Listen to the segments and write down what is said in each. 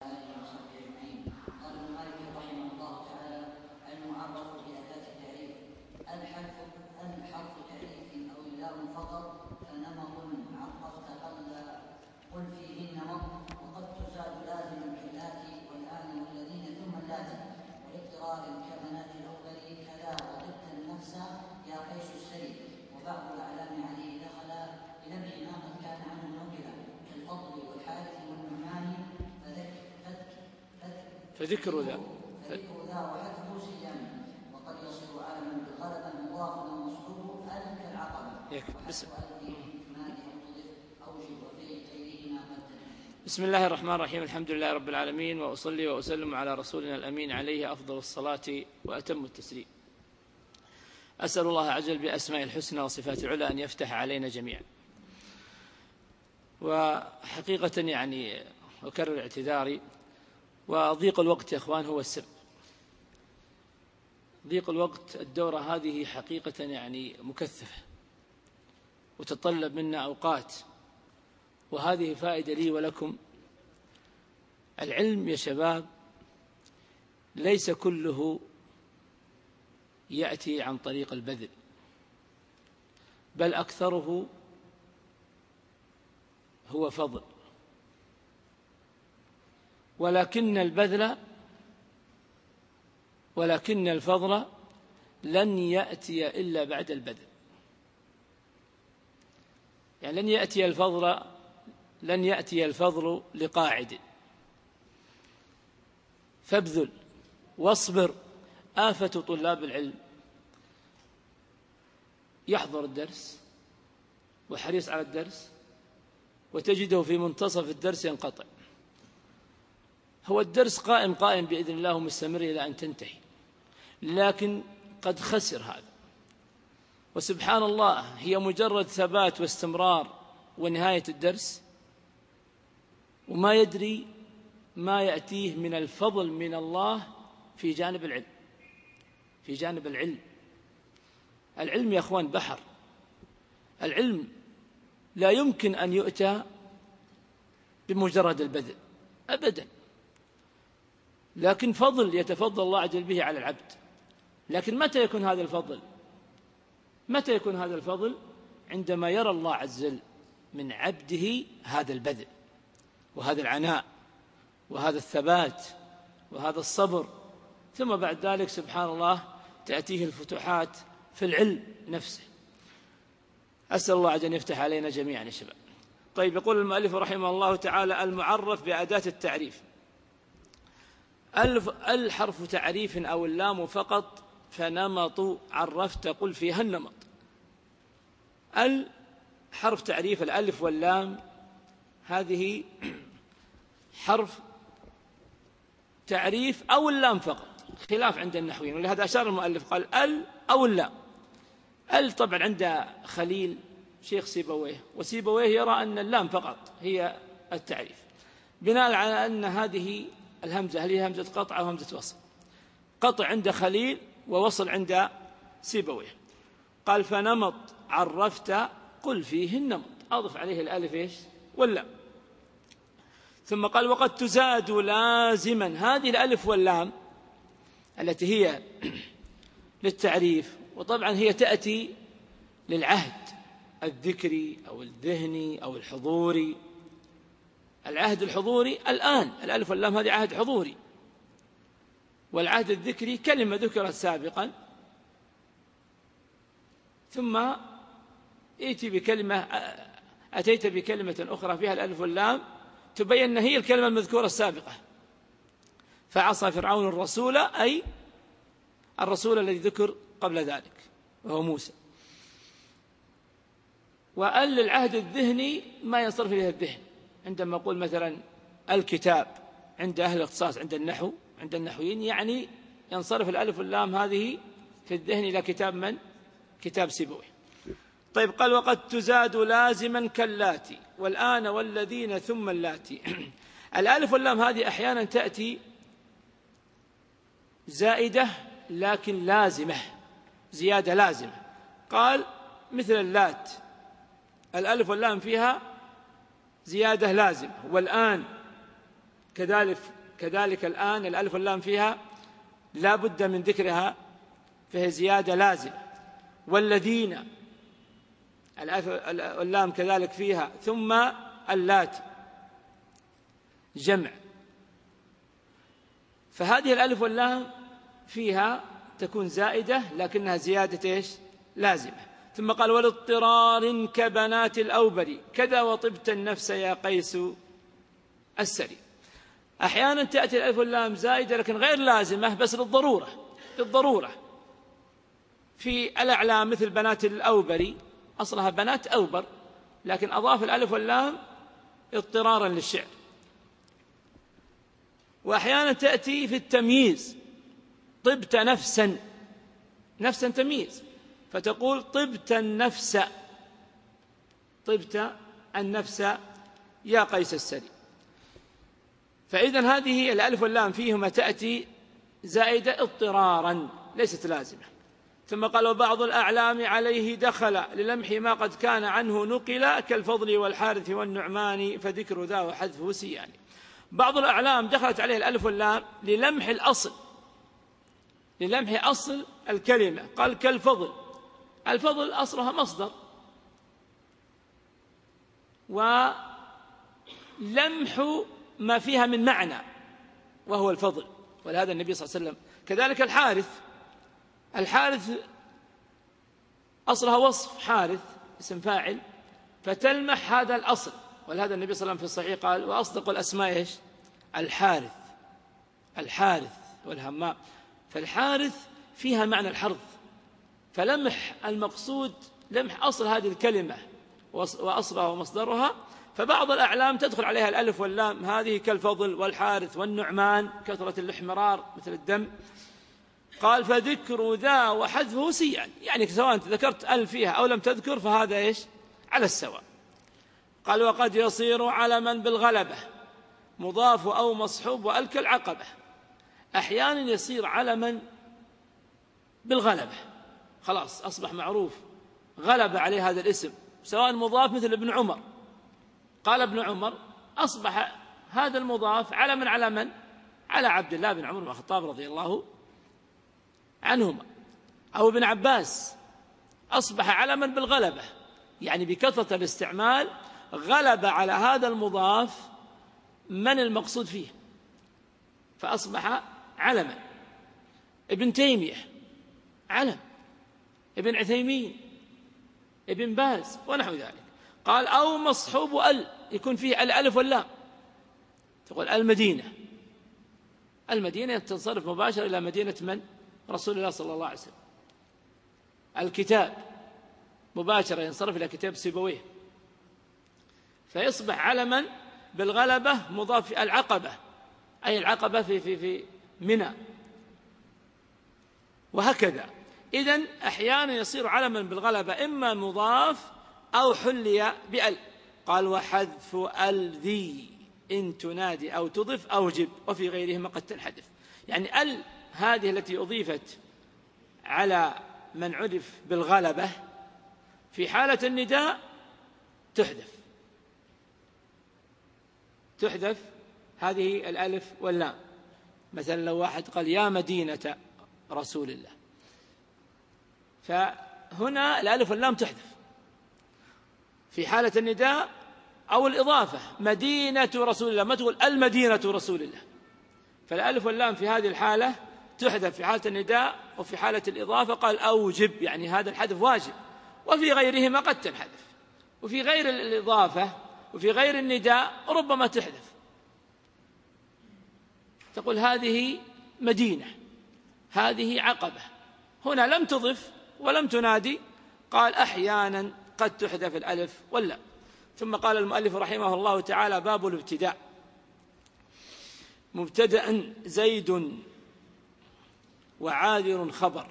آله وصحبه أجمعين. قال ابن مالك رحمه الله تعالى: المعرف بأداة التعريف الحرف تعريف أو اللام فقط، فنمط عرفت قل فيهن نمط، وقد تزاد لازما كالآتي والآن والذين ثم اللازم، والاضطرار كمنات الأول كذا وضبط النفس يا قيس السري، وبعض الأعلام عليه دخل بلمح ما قد كان عنه نقلا كالفضل والحارث والنعمان، فذكر ذا وحذفه سيان، وقد يصير عالما بالغلبة مضاف ومصحوب ألف كالعقبة. بسم الله الرحمن الرحيم. الحمد لله رب العالمين، وأصلي وأسلم على رسولنا الأمين عليه أفضل الصلاة وأتم التسليم. أسأل الله عز وجل بأسماء الحسنى وصفات العلى أن يفتح علينا جميعا. وحقيقة يعني أكرر اعتذاري، وضيق الوقت يا أخوان هو السبب. ضيق الوقت، الدورة هذه حقيقة يعني مكثفة وتطلب منا أوقات، وهذه فائدة لي ولكم. العلم يا شباب ليس كله يأتي عن طريق البذل، بل أكثره هو فضل، ولكن الفضل لن يأتي إلا بعد البذل. يعني لن يأتي الفضل لقاعد، فابذل واصبر. آفة طلاب العلم يحضر الدرس وحريص على الدرس، وتجده في منتصف الدرس ينقطع. هو الدرس قائم بإذن الله مستمر إلى أن تنتهي، لكن قد خسر هذا. وسبحان الله، هي مجرد ثبات واستمرار ونهاية الدرس، وما يدري ما يأتيه من الفضل من الله في جانب العلم. العلم يا أخوان بحر. العلم لا يمكن أن يؤتى بمجرد البذل أبدا، لكن فضل يتفضل الله عز وجل به على العبد. لكن متى يكون هذا الفضل؟ عندما يرى الله عز وجل من عبده هذا البذل وهذا العناء وهذا الثبات وهذا الصبر، ثم بعد ذلك سبحان الله تأتيه الفتوحات في العلم نفسه. أسأل الله عز وجل أن يفتح علينا جميعا يا شباب. طيب، يقول المؤلف رحمه الله تعالى: المعرف بأداة التعريف. الحرف تعريف أو اللام فقط، فنمط عرفت قل فيها النمط. الحرف تعريف، الألف واللام هذه حرف تعريف أو اللام فقط، خلاف عند النحويين، ولهذا أشار المؤلف قال أو اللام. طبعا عند خليل شيخ سيبويه، وسيبويه يرى أن اللام فقط هي التعريف، بناء على أن هذه الهمزة هل هي همزة قطع أو همزة وصل؟ قطع عند خليل ووصل عند سيبويه. قال: فنمط عرفت قل فيه النمط، أضف عليه الألف واللام. ثم قال: وقد تزاد لازما. هذه الألف واللام التي هي للتعريف، وطبعا هي تأتي للعهد الذكري أو الذهني أو الحضوري. العهد الحضوري الآن، الألف واللام هذه عهد حضوري، والعهد الذكري كلمة ذكرت سابقا ثم أتيت بكلمة أخرى فيها الألف واللام تبين أن هي الكلمة المذكورة السابقة. فعصى فرعون الرسول، أي الرسول الذي ذكر قبل ذلك وهو موسى. وأل للعهد الذهني ما ينصرف إليه الذهن. عندما أقول مثلا الكتاب عند أهل الاختصاص عند النحو، عند النحويين، يعني ينصرف الألف واللام هذه في الذهن إلى كتاب من؟ كتاب سيبويه. طيب، قال: وقد تزاد لازما كاللاتي والآن والذين ثم اللاتي. الألف واللام هذه أحيانا تأتي زائدة لكن لازمة، زيادة لازمة. قال: مثل اللات، الألف واللام فيها زيادة لازمة. والآن كذلك كذلك الآن الألف واللام فيها لا بد من ذكرها، فهي زيادة لازمة. والذين الألف واللام كذلك فيها، ثم اللاتي جمع، فهذه الألف واللام فيها تكون زائدة لكنها زيادة إيش؟ لازمة. ثم قال ولاضطرار كبنات الأوبر كذا وطبت النفس يا قيس السري. أحيانا تأتي الألف واللام زائدة لكن غير لازمة، بس للضرورة. في الأعلام مثل بنات الأوبري أصلها بنات أوبر، لكن أضاف الألف واللام اضطرارا للشعر. وأحيانا تأتي في التمييز، طبت نفسا، نفسا تمييز، فتقول طبت النفس، طبت النفس يا قيس السري. فإذن هذه الألف واللام فيهما تأتي زائدة اضطرارا ليست لازمة. ثم قال وبعض الأعلام عليه دخل للمح ما قد كان عنه نقل كالفضل والحارث والنعمان فذكر ذا وحذفه سيان. بعض الأعلام دخلت عليه الألف واللام للمح الأصل، للمح أصل الكلمة. قال كالفضل، الفضل أصلها مصدر، ولمح ما فيها من معنى وهو الفضل، ولهذا النبي صلى الله عليه وسلم. كذلك الحارث أصلها وصف، حارث اسم فاعل، فتلمح هذا الأصل، ولهذا النبي صلى الله عليه وسلم في الصحيح قال وأصدق الأسماء إيش؟ الحارث والهماء. فالحارث فيها معنى الحرث، فلمح المقصود لمح أصل هذه الكلمة وأصلها ومصدرها. فبعض الأعلام تدخل عليها الألف واللام هذه كالفضل والحارث والنعمان، كثرة الاحمرار مثل الدم. قال فذكر ذا وحذفه سيئا، يعني سواء ذكرت ألف فيها أو لم تذكر فهذا إيش؟ على السواء. قال وقد يصير علما بالغلبة مضاف أو مصحوب وألك العقبة. أحيانا يصير علما بالغلبة، خلاص أصبح معروف، غلب عليه هذا الاسم، سواء مضاف مثل ابن عمر، قال ابن عمر أصبح هذا المضاف علما على من؟ على عبد الله بن عمر بن الخطاب رضي الله عنهما. أو ابن عباس أصبح علما بالغلبة، يعني بكثرة الاستعمال غلب على هذا المضاف من المقصود فيه فأصبح علما. ابن تيمية علم، ابن عثيمين، ابن باز ونحو ذلك. قال أو مصحوب يكون فيه الألف واللام، تقول المدينة تنصرف مباشرة إلى مدينة من؟ رسول الله صلى الله عليه وسلم. الكتاب مباشرة ينصرف إلى كتاب سيبويه، فيصبح علما بالغلبة مضاف العقبة، أي العقبة في منى، وهكذا. إذن أحيانا يصير علما بالغلبة إما مضاف أو حلي بأل. قال وحذف ذي إن تنادي أو تضف أوجب وفي غيرهما قد تنحذف. يعني هذه التي أضيفت على من عرف بالغلبة في حالة النداء تحذف هذه الألف واللام. مثلا لو واحد قال يا مدينة رسول الله، فهنا الألف واللام تحذف في حالة النداء أو الإضافة، مدينة رسول الله، ما تقول المدينة رسول الله. فالألف واللام في هذه الحالة تحذف في حالة النداء، وفي حالة الإضافة قال أوجب، يعني هذا الحذف واجب. وفي غيرهما قد تنحذف، وفي غير الإضافة وفي غير النداء ربما تحذف، تقول هذه مدينة، هذه عقبة. هنا لم تضف ولم تنادي، قال أحيانا قد تحذف الألف واللام. ثم قال المؤلف رحمه الله تعالى باب الابتداء. مبتدأ زيد وعاذر خبر،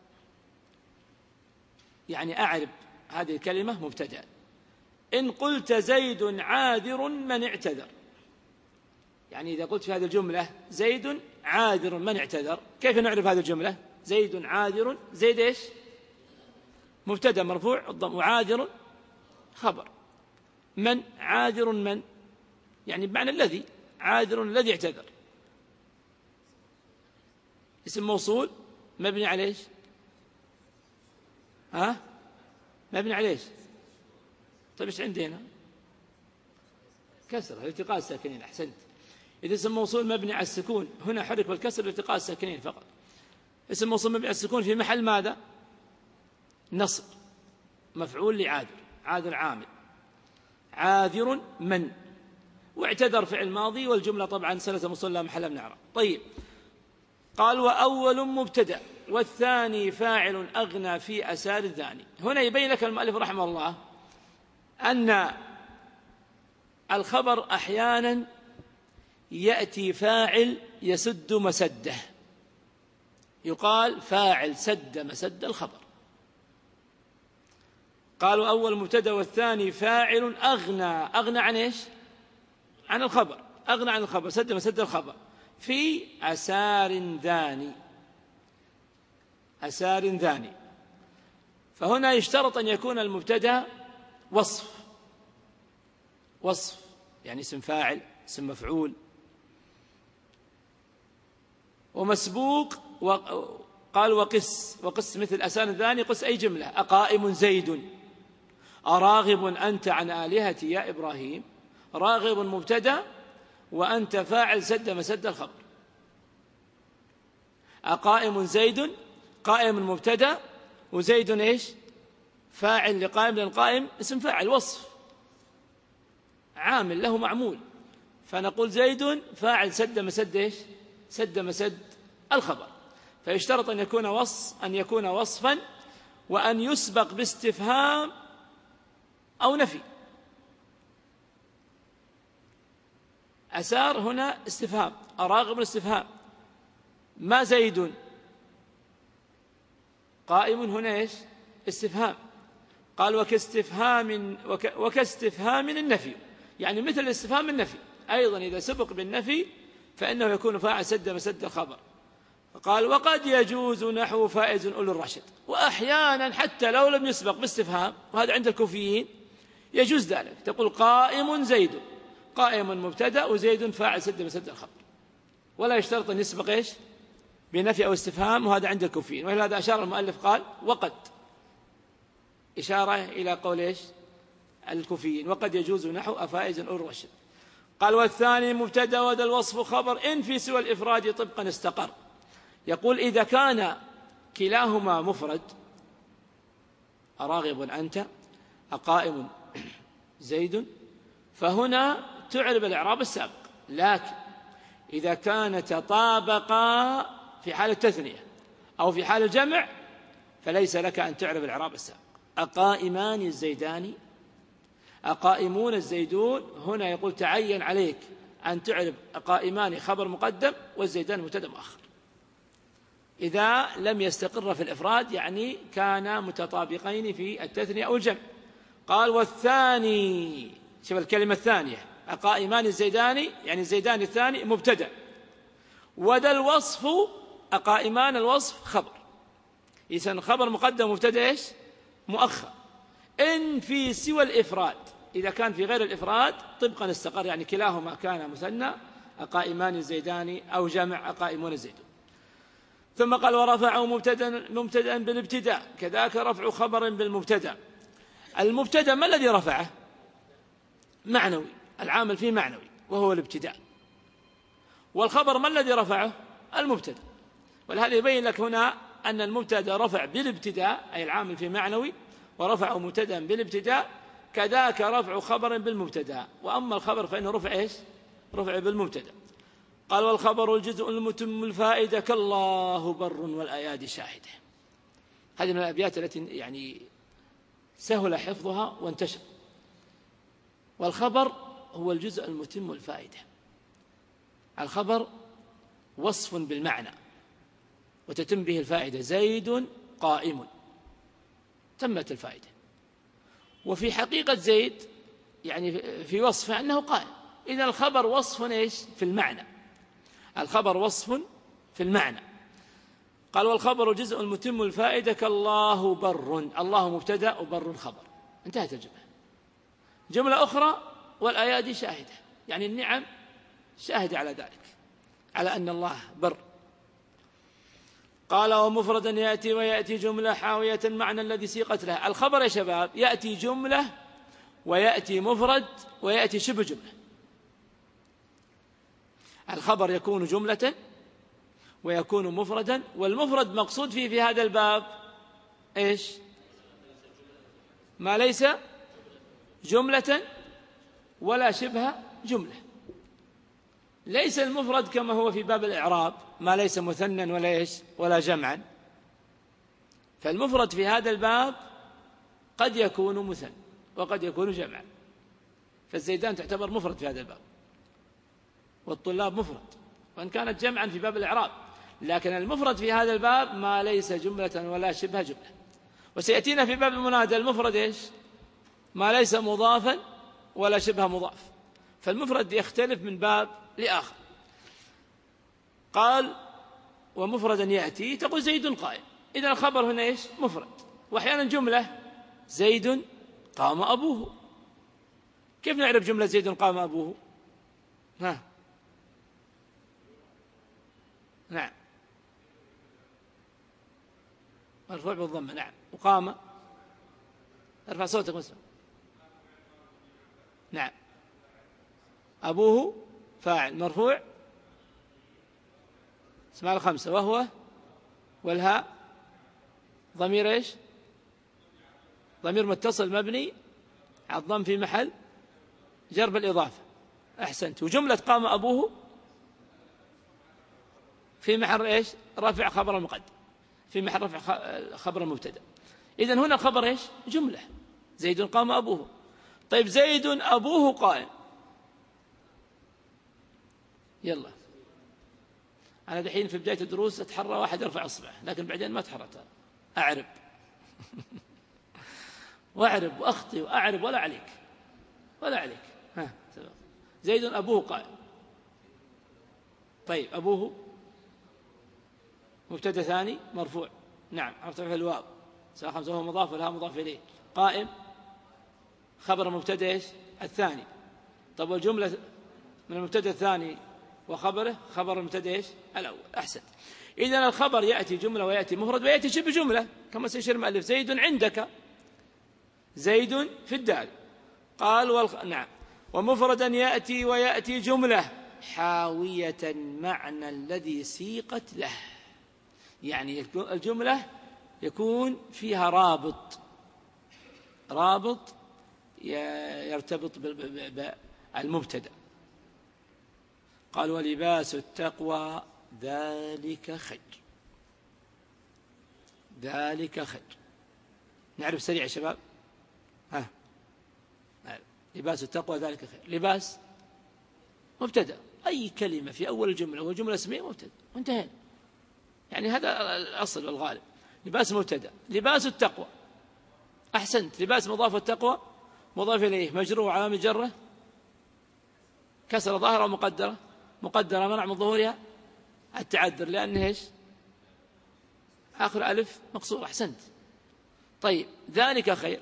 يعني أعرب هذه الكلمة مبتدأ. إن قلت زيد عاذر من اعتذر، يعني إذا قلت في هذه الجملة زيد عاذر من اعتذر، كيف نعرف هذه الجملة؟ زيد عاذر، زيد إيش؟ مبتدأ مرفوع الضم، وعاذر خبر. من عاذر، من يعني بمعنى الذي، عاذر الذي اعتذر. اسم موصول مبني على ايش؟ مبني على ايش؟ طيب ايش عندنا؟ كسر التقاء الساكنين. أحسنت. إذا اسم موصول مبني على السكون هنا حرك بالكسر التقاء الساكنين فقط. اسم موصول مبني على السكون في محل ماذا؟ نصب، مفعول لعاذر، عاذر عامل، عاذر من، واعتذر فعل ماضي، والجملة طبعا سنة موصول لا محل من إعراب. طيب، قال وأول مبتدأ والثاني فاعل أغنى في أسار الثاني. هنا يبين لك المؤلف رحمه الله أن الخبر أحيانا يأتي فاعل يسد مسده، يقال فاعل سد مسد الخبر. قالوا أول مبتدأ والثاني فاعل أغنى عن إيش؟ عن الخبر، أغنى عن الخبر، سد مسد الخبر في أسار ذاني، أسار ذاني. فهنا يشترط أن يكون المبتدأ وصف يعني اسم فاعل، اسم مفعول، ومسبوق. قال وقس مثل أسار ذاني، قس أي جملة. أقائم زيد، أراغب أنت عن آلهتي يا إبراهيم. راغب مبتدأ وأنت فاعل سد مسد الخبر. أقائم زيد، قائم مبتدأ وزيد إيش؟ فاعل لقائم، لأن قائم اسم فاعل وصف عامل له معمول، فنقول زيد فاعل سد مسد إيش؟ سد مسد الخبر. فيشترط أن يكون وصفا، وأن يسبق باستفهام أو نفي. أسار هنا استفهام، أراغب استفهام، ما زيد. قائم هنا إيش؟ استفهام. قال وكاستفهام النفي، يعني مثل الاستفهام النفي أيضا إذا سبق بالنفي فإنه يكون فاعل سد مسد الخبر. قال وقد يجوز نحو فائز أولو الرشد. وأحيانا حتى لو لم يسبق باستفهام، وهذا عند الكوفيين يجوز ذلك، تقول قائم زيد، قائم مبتدأ وزيد فاعل سد مسد الخبر، ولا يشترط أن يسبق إيش؟ بنفي أو استفهام، وهذا عند الكوفيين. ولهذا أشار المؤلف قال وقد، إشارة إلى قول إيش؟ الكوفيين، وقد يجوز نحو أفائز أولو الرشد. قال والثاني مبتدأ وذا الوصف خبر إن في سوى الإفراد طبقا استقر. يقول إذا كان كلاهما مفرد، أراغب أنت، أقائم زيد، فهنا تعرب الإعراب السابق. لكن إذا كان تطابقا في حال التثنية أو في حال الجمع فليس لك أن تعرب الإعراب السابق. أقائمان الزيدان، أقائمون الزيدون، هنا يقول تعين عليك أن تعرب أقائمان خبر مقدم والزيدان مبتدأ مؤخر إذا لم يستقر في الإفراد، يعني كان متطابقين في التثنية أو الجمع. قال والثاني، شوف الكلمة الثانية، أقائمان الزيدان، يعني الزيدان الثاني مبتدأ، وذا الوصف أقائمان الوصف خبر. إذن خبر مقدم مبتدأ إيش؟ مؤخر. إن في سوى الإفراد، إذا كان في غير الإفراد طبقا استقر، يعني كلاهما كان مثنى، أقائمان الزيدان، أو جمع أقائمون الزيدون. ثم قال ورفعوا مبتدأ بالابتداء، كذاك رفع خبر بالمبتدأ. المبتدأ ما الذي رفعه؟ معنوي، العامل فيه معنوي وهو الابتداء. والخبر ما الذي رفعه؟ المبتدأ. ولهذا يبين لك هنا أن المبتدأ رفع بالابتداء، أي العامل فيه معنوي، ورفعوا مبتدأ بالابتداء، كذاك رفع خبر بالمبتدأ. وأما الخبر فإنه رفع إيش؟ رفع بالمبتدأ. قال والخبر الجزء المتم الفائدة كالله بر والأيادي شاهدة. هذه من الأبيات التي يعني سهل حفظها وانتشر. والخبر هو الجزء المتم الفائدة. الخبر وصف بالمعنى وتتم به الفائدة، زيد قائم، تمت الفائدة. وفي حقيقة زيد يعني في وصفه أنه قائم. إذن الخبر وصف إيش؟ في المعنى. الخبر وصف في المعنى. قال والخبر جزء المتم الفائدة كالله بر، الله مبتدأ وبر خبر، انتهت الجملة. جملة أخرى والأيادي شاهدة، يعني النعم شاهدة على ذلك، على أن الله بر. قال ومفردا يأتي ويأتي جملة حاوية معنى الذي سيقت له. الخبر يا شباب يأتي جملة ويأتي مفرد ويأتي شبه جملة. الخبر يكون جملة ويكون مفردا، والمفرد مقصود فيه في هذا الباب إيش؟ ما ليس جملة ولا شبه جملة. ليس المفرد كما هو في باب الإعراب ما ليس مثنى ولا إيش ولا جمعا. فالمفرد في هذا الباب قد يكون مثنى وقد يكون جمعا. فالزيدان تعتبر مفرد في هذا الباب، والطلاب مفرد وإن كانت جمعا في باب الإعراب، لكن المفرد في هذا الباب ما ليس جملة ولا شبه جملة. وسيأتينا في باب المنادى المفرد إيش؟ ما ليس مضافا ولا شبه مضاف. فالمفرد يختلف من باب لآخر. قال ومفردا يأتي، تقول زيد قائم، إذا الخبر هنا إيش؟ مفرد. وأحيانا جملة زيد قام أبوه. كيف نعرف جملة زيد قام أبوه؟ نعم مرفوع بالضمة. نعم. وقام ارفع صوتك مسلم. نعم. أبوه فاعل مرفوع اسماء الخمسة، وهو والهاء ضمير إيش؟ ضمير متصل مبني على الضم في محل جر بالإضافة. أحسنت. وجملة قام أبوه في محل إيش؟ رفع خبر المقدم، في محل رفع خبر المبتدأ. إذن هنا الخبر إيش؟ جملة زيد قام أبوه. طيب زيد أبوه قائم. يلا أنا دحين في بداية الدروس أتحرى واحد يرفع إصبعه، لكن بعدين ما تحرت أعرب وأعرب وأخطي وأعرب ولا عليك ولا عليك. زيد أبوه قائم. طيب أبوه مبتدأ ثاني مرفوع. نعم عرفت في الواو سواء خمسة وهو مضاف والها مضاف إليه. قائم خبر المبتدأ إيش؟ الثاني. طب والجملة من المبتدأ الثاني وخبره خبر المبتدأ إيش؟ الأول. أحسن. إذن الخبر يأتي جملة ويأتي مفرد ويأتي شبه جملة كما سيشير المؤلف. زيد عندك، زيد في الدار. قال نعم. ومفردا يأتي ويأتي جملة حاوية معنى الذي سيقت له، يعني الجملة يكون فيها رابط يرتبط بالمبتدأ. قال ولباس التقوى ذلك خير. ذلك خير. نعرف سريع يا شباب. لباس التقوى ذلك خير. لباس مبتدأ، أي كلمة في أول الجملة وجملة اسمية مبتدأ وانتهينا. يعني هذا الأصل والغالب. لباس مبتدأ. لباس التقوى. أحسنت. لباس مضاف التقوى مضاف إليه مجرور علامة جره كسر ظاهرة ومقدرة. مقدرة منع من ظهورها التعذر لأنه إيش؟ آخر ألف مقصور. أحسنت. طيب ذلك خير.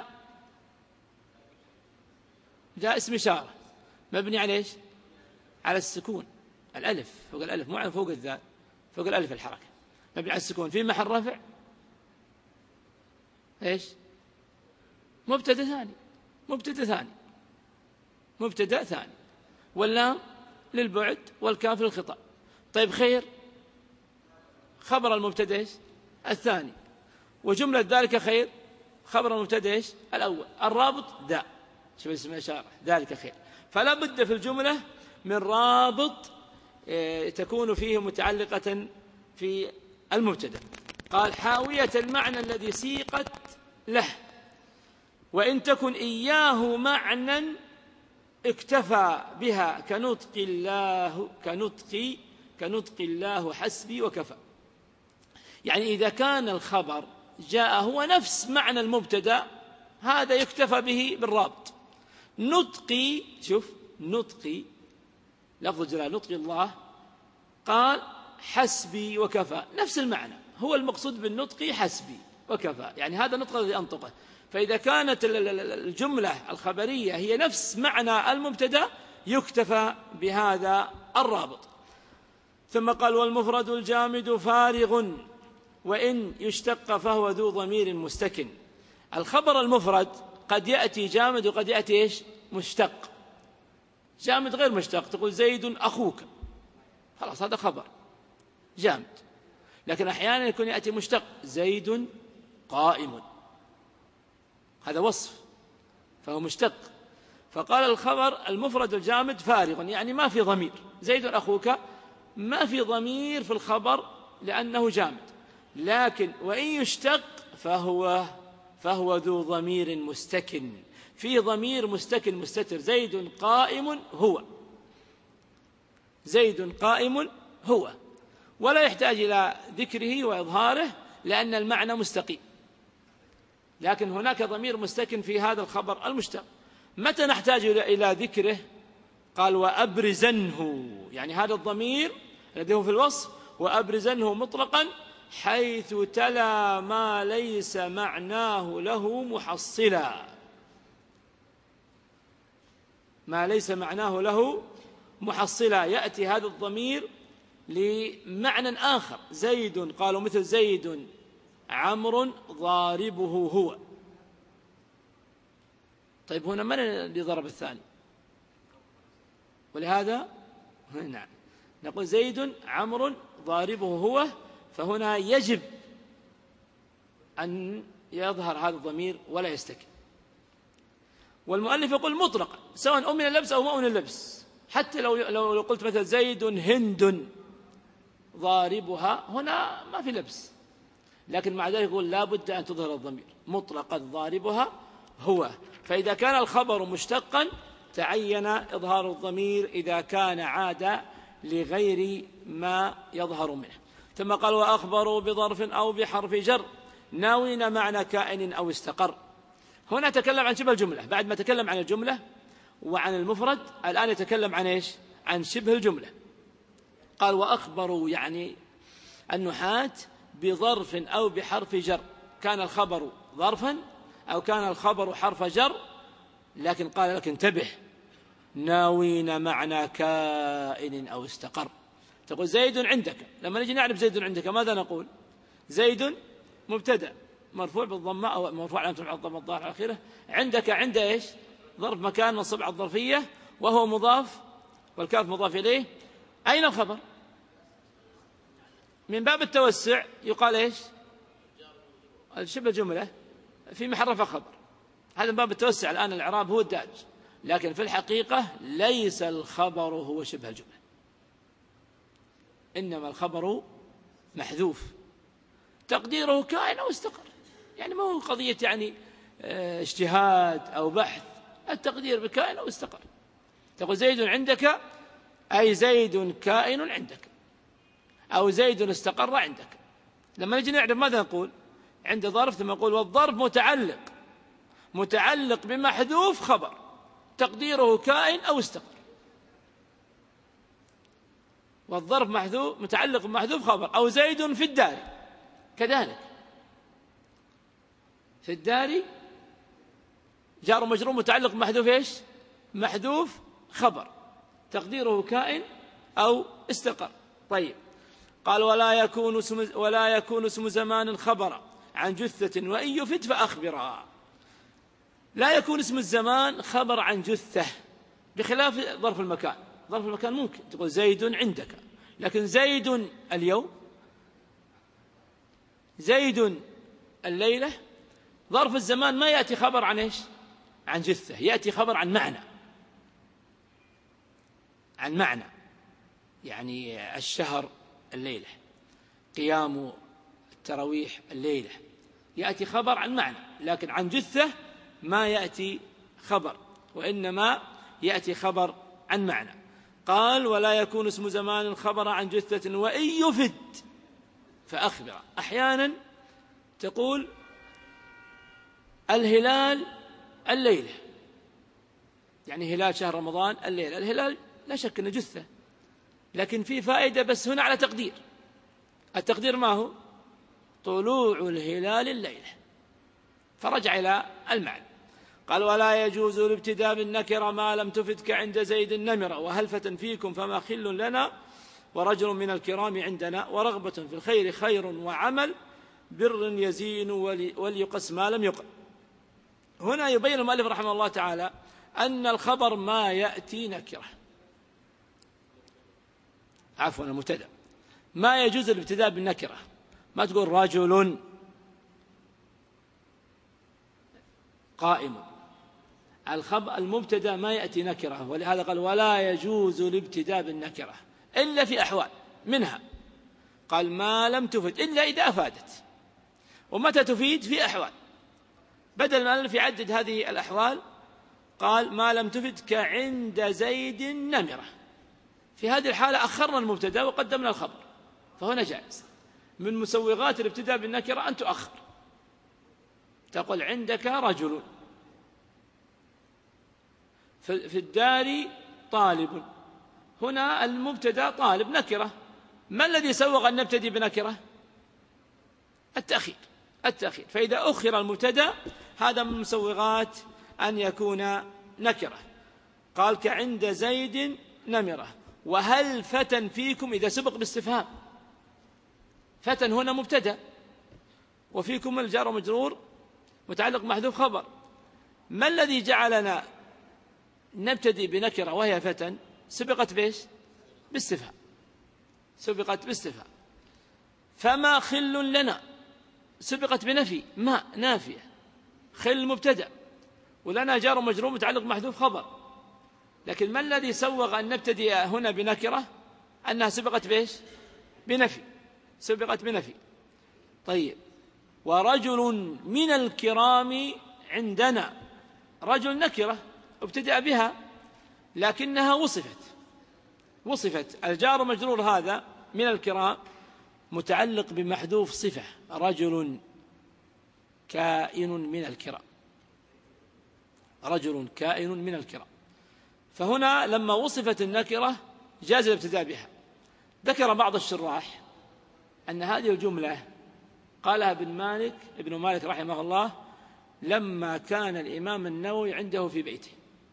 ذا اسم إشارة مبني على إيش؟ على السكون. الألف فوق الألف مو فوق الذال، فوق الألف الحركة. مبني على السكون في محل رفع إيش؟ مبتدأ ثاني. واللام للبعد والكاف للخطاب. طيب خير خبر المبتدأ إيش؟ الثاني. وجملة ذلك خير خبر المبتدأ إيش؟ الأول. الرابط ذا شوف اسم إشارة ذلك خير. فلا بد في الجملة من رابط تكون فيه متعلقة في المبتدأ. قال حاوية المعنى الذي سيقت له، وإن تكن إياه معنى اكتفى بها كنطق الله حسبي وكفى. يعني إذا كان الخبر جاء هو نفس معنى المبتدأ هذا يكتفى به بالرابط. نطقي، شوف نطقي لفظ الجلالة نطقي الله، قال حسبي وكفى نفس المعنى، هو المقصود بالنطق حسبي وكفى، يعني هذا النطق الذي أنطقه. فإذا كانت الجملة الخبرية هي نفس معنى المبتدأ يكتفى بهذا الرابط. ثم قال والمفرد الجامد فارغ وإن يشتق فهو ذو ضمير مستكن. الخبر المفرد قد يأتي جامد وقد يأتي إيش؟ مشتق. جامد غير مشتق، تقول زيد أخوك، خلاص هذا خبر جامد. لكن أحيانا يكون يأتي مشتق، زيد قائم، هذا وصف فهو مشتق. فقال الخبر المفرد الجامد فارغ، يعني ما في ضمير. زيد أخوك ما في ضمير في الخبر لأنه جامد. لكن وإن يشتق فهو ذو ضمير مستكن، في ضمير مستكن مستتر. زيد قائم هو، زيد قائم هو، ولا يحتاج إلى ذكره وإظهاره لأن المعنى مستقيم. لكن هناك ضمير مستكن في هذا الخبر المشتق. متى نحتاج إلى ذكره؟ قال وأبرزنه، يعني هذا الضمير الذي هو في الوصف، وأبرزنه مطلقا حيث تلا ما ليس معناه له محصلا، ما ليس معناه له محصلا، يأتي هذا الضمير لمعنى آخر. زيد، قالوا مثل زيد عمرو ضاربه هو. طيب هنا من اللي ضرب الثاني؟ ولهذا نعم نقول زيد عمرو ضاربه هو، فهنا يجب أن يظهر هذا الضمير ولا يستكن. والمؤلف يقول مطلقا سواء أمن اللبس أو ما أمن اللبس، حتى لو قلت مثل زيد هند ضاربها، هنا ما في لبس، لكن مع ذلك يقول لا بد أن تظهر الضمير مطلقا ضاربها هو. فإذا كان الخبر مشتقا تعين إظهار الضمير إذا كان عاد لغير ما يظهر منه. ثم قال وأخبروا بظرف أو بحرف جر ناوين معنى كائن أو استقر. هنا تكلم عن شبه الجملة، بعد ما تكلم عن الجملة وعن المفرد الآن يتكلم عن إيش؟ عن شبه الجملة. قال وأخبروا، يعني النحاة بظرف أو بحرف جر، كان الخبر ظرفا أو كان الخبر حرف جر، لكن قال لك انتبه ناوين معنى كائن أو استقر. تقول زيد عندك، لما نجي نعرف زيد عندك ماذا نقول؟ زيد مبتدأ مرفوع بالضمة أو مرفوع علامة رفعه الضمة الظاهرة على آخره. عندك عند إيش؟ ظرف مكان منصوب على الظرفية وهو مضاف والكاف مضاف إليه. أين الخبر؟ من باب التوسع يقال إيش؟ شبه جملة في محل رفع خبر، هذا من باب التوسع. الآن الإعراب هو الدارج، لكن في الحقيقة ليس الخبر هو شبه الجملة، إنما الخبر محذوف تقديره كائن أو استقر. يعني ما هو قضية يعني اجتهاد أو بحث، التقدير بكائن أو استقر. تقول زيد عندك أي زيد كائن عندك، أو زيد استقر عندك. لما نجي نعرف ماذا نقول؟ عند ظرف ثم نقول والظرف متعلق بمحذوف خبر تقديره كائن أو استقر. والظرف محذوف متعلق بمحذوف خبر. أو زيد في الدار، كذلك في الدار جار ومجرور متعلق بمحذوف إيش؟ محذوف خبر تقديره كائن أو استقر. طيب قال ولا يكون اسم زمان خبرا عن جثة وإن يفت فأخبرها. لا يكون اسم الزمان خبر عن جثة بخلاف ظرف المكان. ظرف المكان ممكن تقول زيد عندك، لكن زيد اليوم، زيد الليلة، ظرف الزمان ما يأتي خبر عن إيش؟ عن جثة، يأتي خبر عن معنى، عن معنى. يعني الشهر الليلة، قيام التراويح الليلة، يأتي خبر عن معنى. لكن عن جثة ما يأتي خبر، وإنما يأتي خبر عن معنى. قال ولا يكون اسم زمان خبر عن جثة وإن يفد فأخبر. أحيانا تقول الهلال الليلة، يعني هلال شهر رمضان الليلة. الهلال لا شك أنه جثة، لكن في فائدة بس هنا على تقدير. التقدير ما هو؟ طلوع الهلال الليلة، فرجع إلى المعنى. قال ولا يجوز الابتداء بالنكرة ما لم تفدك عند زيد النمرة وهلفة فيكم فما خل لنا ورجل من الكرام عندنا ورغبة في الخير خير وعمل بر يزين وليقس ما لم يقل. هنا يبين المؤلف رحمه الله تعالى أن الخبر ما يأتي نكرة، عفوا المبتدأ ما يجوز الابتداء بالنكرة، ما تقول رجل قائم. المبتدأ ما يأتي نكرة، ولهذا قال ولا يجوز الابتداء بالنكرة إلا في أحوال، منها قال ما لم تفد إلا إذا أفادت. ومتى تفيد؟ في أحوال. بدل ما المؤلف يعدد هذه الأحوال قال ما لم تفد كعند زيد نمرة، في هذه الحالة أخرنا المبتدأ وقدمنا الخبر، فهنا جائز. من مسوغات الابتداء بالنكرة أن تؤخر، تقول عندك رجل، في الدار طالب. هنا المبتدأ طالب نكرة، ما الذي سوغ أن نبتدي بنكرة؟ التأخير. فإذا أخر المبتدأ هذا من مسوغات أن يكون نكرة. قال كعند زيد نمرة. وهل فتى فيكم إذا سبق باستفهام، فتى هنا مبتدأ، وفيكم الجار ومجرور متعلق محذوف خبر. ما الذي جعلنا نبتدي بنكرة وهي فتى؟ سبقت بإيش؟ باستفهام، سبقت باستفهام. فما خل لنا سبقت بنفي، ما نافية، خل مبتدأ، ولنا جار ومجرور متعلق محذوف خبر. لكن ما الذي سوغ أن نبتدي هنا بنكرة؟ أنها سبقت بإيش؟ بنفي، سبقت بنفي. طيب ورجل من الكرام عندنا، رجل نكرة ابتدأ بها لكنها وصفت الجار ومجرور هذا من الكرام متعلق بمحذوف صفة، رجل كائن من الكرام، رجل كائن من الكرام. فهنا لما وصفت النكرة جاز الابتداء بها. ذكر بعض الشراح أن هذه الجملة قالها ابن مالك رحمه الله لما كان الإمام النووي عنده في بيته،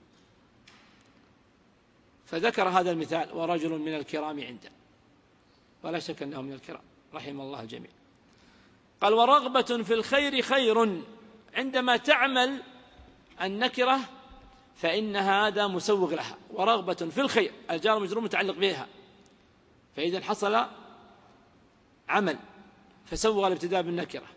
فذكر هذا المثال ورجل من الكرام عنده، ولا شك أنه من الكرام رحم الله الجميع. قال ورغبة في الخير خير، عندما تعمل النكرة فإن هذا مسوغ لها. ورغبة في الخير الجار مجرور متعلق بها، فإذا حصل عمل فسوغ الابتداء بالنكرة.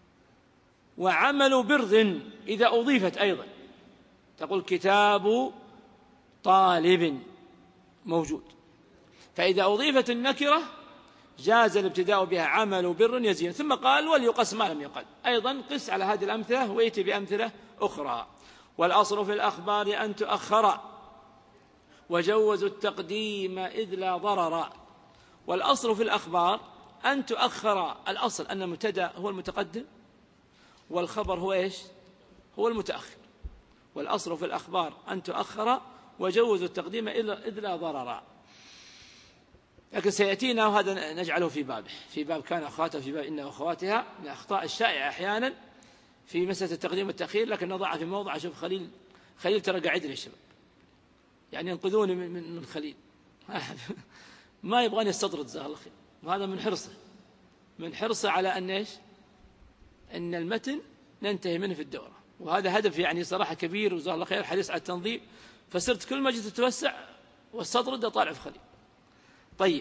وعمل بر إذا أضيفت أيضا، تقول كتاب طالب موجود، فإذا أضيفت النكرة جاز الابتداء بها عمل بر يزين. ثم قال وليقس ما لم يقل، أيضا قس على هذه الأمثلة ويأتي بأمثلة أخرى. والأصل في الأخبار أن تؤخر وجوزوا التقديم إذ لا ضرر. والأصل في الأخبار أن تؤخر، الأصل أن المبتدأ هو المتقدم والخبر هو إيش؟ هو المتأخر. والأصل في الأخبار أن تؤخر وجوزوا التقديم إذ لا ضرر. لكن سيأتينا وهذا نجعله في باب كان أخواته، في باب إن أخواتها، من الأخطاء الشائعة أحيانا في مسألة التقديم والتأخير، لكن نضعها في موضع. أشوف خليل ترى قاعدني الشباب، يعني ينقذوني من خليل ما يبغاني استطرد جزاه الله خير. وهذا من حرصه على أن إيش؟ أن المتن ننتهي منه في الدورة، وهذا هدف يعني صراحة كبير وجزاه الله خير، حريص على التنظيم. فصرت كل ما جيت أتوسع واستطرد أطالع في خليل. طيب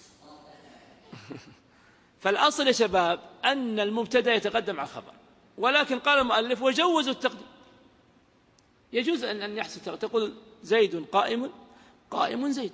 فالأصل يا شباب أن المبتدأ يتقدم على الخبر، ولكن قال المؤلف وجوزوا التقديم. يجوز أن يحصل، تقول زيد قائم زيد،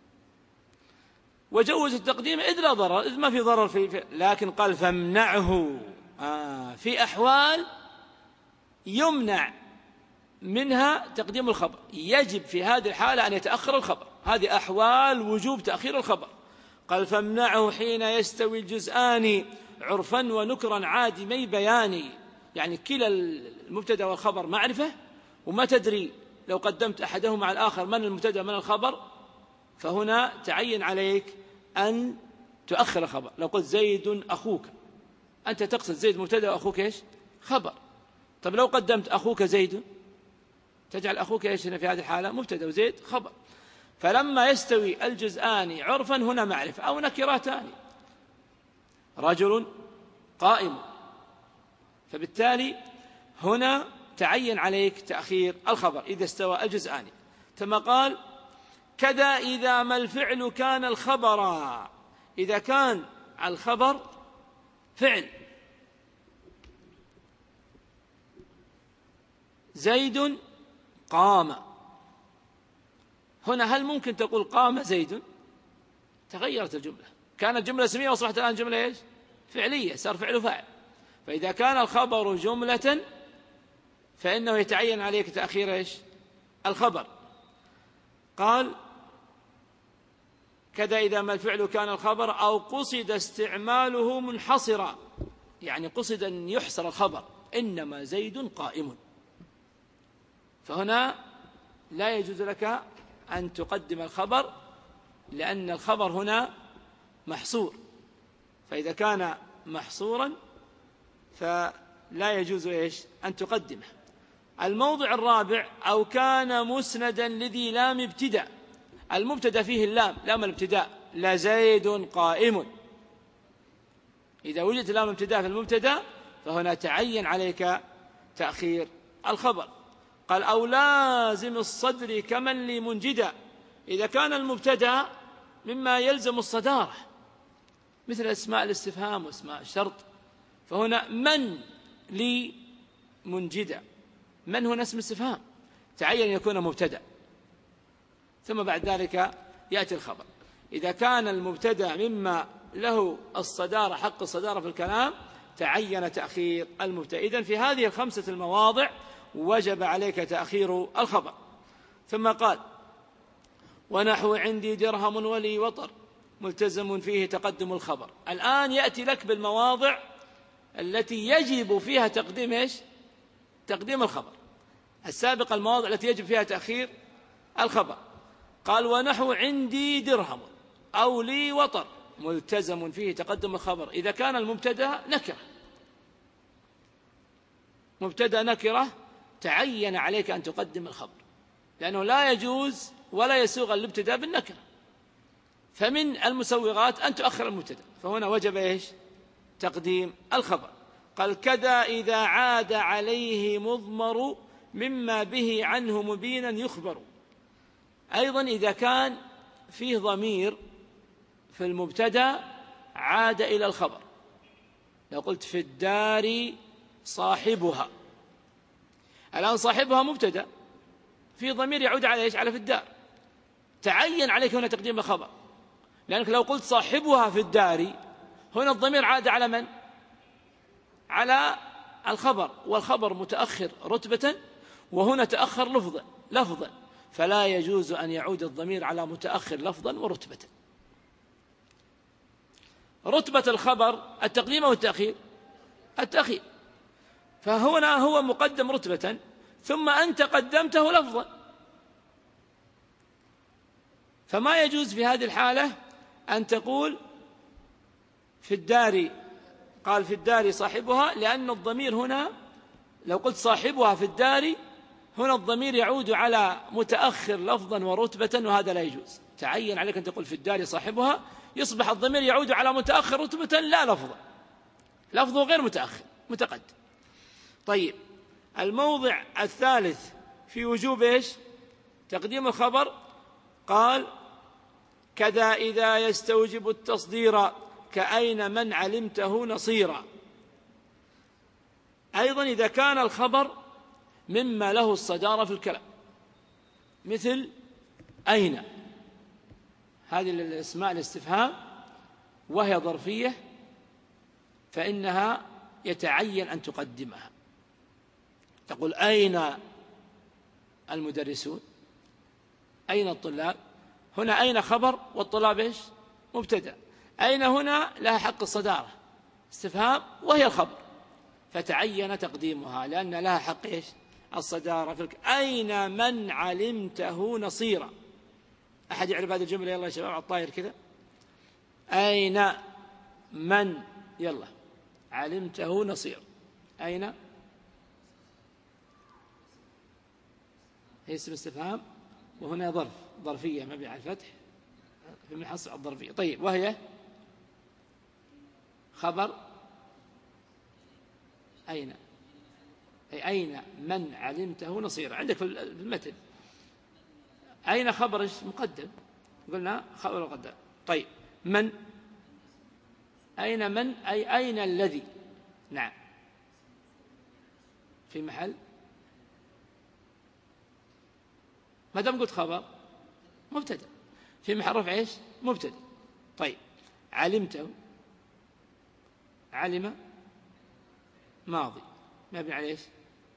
وجوز التقديم إذ لا ضرر، إذ ما في ضرر في لكن قال فامنعه في أحوال يمنع منها تقديم الخبر، يجب في هذه الحالة أن يتأخر الخبر. هذه أحوال وجوب تأخير الخبر. قال فامنعه حين يستوي الجزآن عرفا ونكرا عادمي بيان، يعني كلا المبتدأ والخبر معرفة، وما تدري لو قدمت أحدهما على الآخر من المبتدأ من الخبر، فهنا تعين عليك أن تؤخر الخبر. لو قلت زيد أخوك، أنت تقصد زيد مبتدأ وأخوك إيش؟ خبر. طب لو قدمت أخوك زيد، تجعل أخوك إيش هنا في هذه الحالة؟ مبتدأ وزيد خبر. فلما يستوي الجزآن عرفا هنا معرفة أو نكرتان، رجل قائم. فبالتالي هنا تعين عليك تأخير الخبر إذا استوى الجزءان. ثم قال كذا إذا ما الفعل كان الخبر، إذا كان الخبر فعل. زيد قام، هنا هل ممكن تقول قام زيد؟ تغيرت الجملة، كانت جملة اسمية وأصبحت الآن جملة إيش؟ فعلية، صار فعل فاعل. فإذا كان الخبر جملة فإنه يتعين عليك تأخير إيش؟ الخبر. قال كذا إذا ما الفعل كان الخبر أو قصد استعماله منحصرا، يعني قصد أن يحصر الخبر إنما زيد قائم، فهنا لا يجوز لك أن تقدم الخبر لأن الخبر هنا محصور، فإذا كان محصورا فلا يجوز إيش؟ أن تقدمه. الموضع الرابع أو كان مسندا لذي لام ابتداء، المبتدا فيه اللام، لام الابتداء، لزيد قائم. إذا وجدت لام ابتداء في المبتدا فهنا تعين عليك تأخير الخبر. قال أو لازم الصدر كمن لمنجدا، إذا كان المبتدا مما يلزم الصدارة مثل اسماء الاستفهام واسماء الشرط، فهنا من لمنجدا، من هنا اسم استفهام تعين يكون مبتدا، ثم بعد ذلك يأتي الخبر. إذا كان المبتدا مما له الصدارة، حق الصدارة في الكلام، تعين تأخير المبتدا. إذن في هذه الخمسة المواضع وجب عليك تأخير الخبر. ثم قال ونحو عندي درهم ولي وطر ملتزم فيه تقدم الخبر. الآن يأتي لك بالمواضع التي يجب فيها تقديم إيش؟ تقديم الخبر. السابقة المواضع التي يجب فيها تأخير الخبر. قال ونحو عندي درهم أو لي وطر ملتزم فيه تقدم الخبر. إذا كان المبتدا نكرة، مبتدا نكرة، تعين عليك أن تقدم الخبر، لأنه لا يجوز ولا يسوغ الابتداء بالنكرة، فمن المسوغات أن تؤخر المبتدا، فهنا وجب إيش؟ تقديم الخبر. قال كذا إذا عاد عليه مضمر مما به عنه مبينا يخبر. أيضا إذا كان فيه ضمير في المبتدا عاد إلى الخبر، لو قلت في الدار صاحبها، الآن صاحبها مبتدا، في ضمير يعود على إيش؟ على في الدار، تعين عليك هنا تقديم الخبر، لأنك لو قلت صاحبها في الدار هنا الضمير عاد على من؟ على الخبر، والخبر متأخر رتبة وهنا تأخر لفظا، فلا يجوز أن يعود الضمير على متأخر لفظا ورتبة. رتبة الخبر التقديم أو التأخير؟ التأخير، فهنا هو مقدم رتبة ثم أنت قدمته لفظا، فما يجوز في هذه الحالة أن تقول في الدار، قال في الدار صاحبها، لأن الضمير هنا لو قلت صاحبها في الدار هنا الضمير يعود على متأخر لفظا ورتبة، وهذا لا يجوز. تعين عليك أن تقول في الدار صاحبها، يصبح الضمير يعود على متأخر رتبة لا لفظا، لفظه غير متأخر متقدم. طيب الموضع الثالث في وجوب إيش؟ تقديم الخبر. قال كذا إذا يستوجب التصدير كأين من علمته نصيرا. أيضا إذا كان الخبر مما له الصدارة في الكلام، مثل أين، هذه الأسماء الاستفهام وهي ظرفية فإنها يتعين أن تقدمها، تقول أين المدرسون، أين الطلاب، هنا أين خبر والطلاب إيش؟ مبتدأ، أين هنا لها حق الصدارة استفهام وهي الخبر، فتعين تقديمها لأن لها حق إيش؟ الصدارة. أين من علمته نصيرا. أحد يعرف هذه الجملة؟ يلا يا شباب على الطاير كذا. أين من يلا علمته نصيرا. أين هي اسم استفهام وهنا ظرفية مبني على الفتح في محصل الظرفية. طيب وهي خبر أين، أي أين من علمته نصيرا. عندك في المتن أين خبر مقدم، قلنا خبر مقدم. طيب من، أين من، أي أين الذي. نعم، في محل، ما دام قلت خبر مبتدأ في محل رفع ايش؟ مبتدأ. طيب علمته، علم ماضي مبني على ايش؟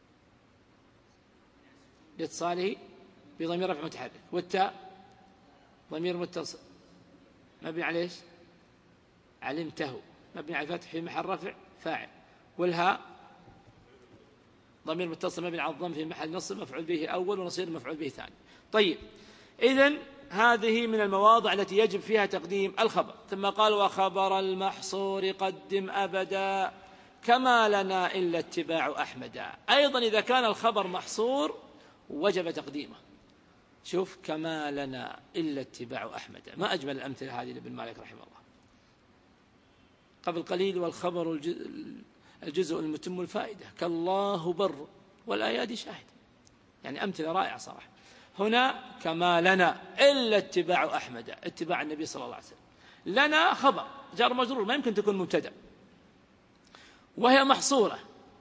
لاتصاله بضمير رفع متحرك، والتاء ضمير متصل مبني على ايش؟ علمته مبني على الفتح في محل رفع فاعل، والهاء ضمير متصل مبني على الضم في محل نصب مفعول به أول ونصير مفعول به ثاني. طيب إذن هذه من المواضع التي يجب فيها تقديم الخبر. ثم قال وخبر المحصور قدم أبدا كما لنا إلا اتباع أحمدا. أيضا إذا كان الخبر محصور وجب تقديمه. شوف كما لنا إلا اتباع أحمدا، ما أجمل الأمثلة هذه لابن مالك رحمه الله. قبل قليل والخبر الجزء المتم الفائدة كالله بر والآيات شاهد، يعني أمثلة رائعة صراحة. هنا كما لنا إلا اتباع أحمد، اتباع النبي صلى الله عليه وسلم. لنا خبر جار مجرور ما يمكن تكون مبتدأ، وهي محصورة،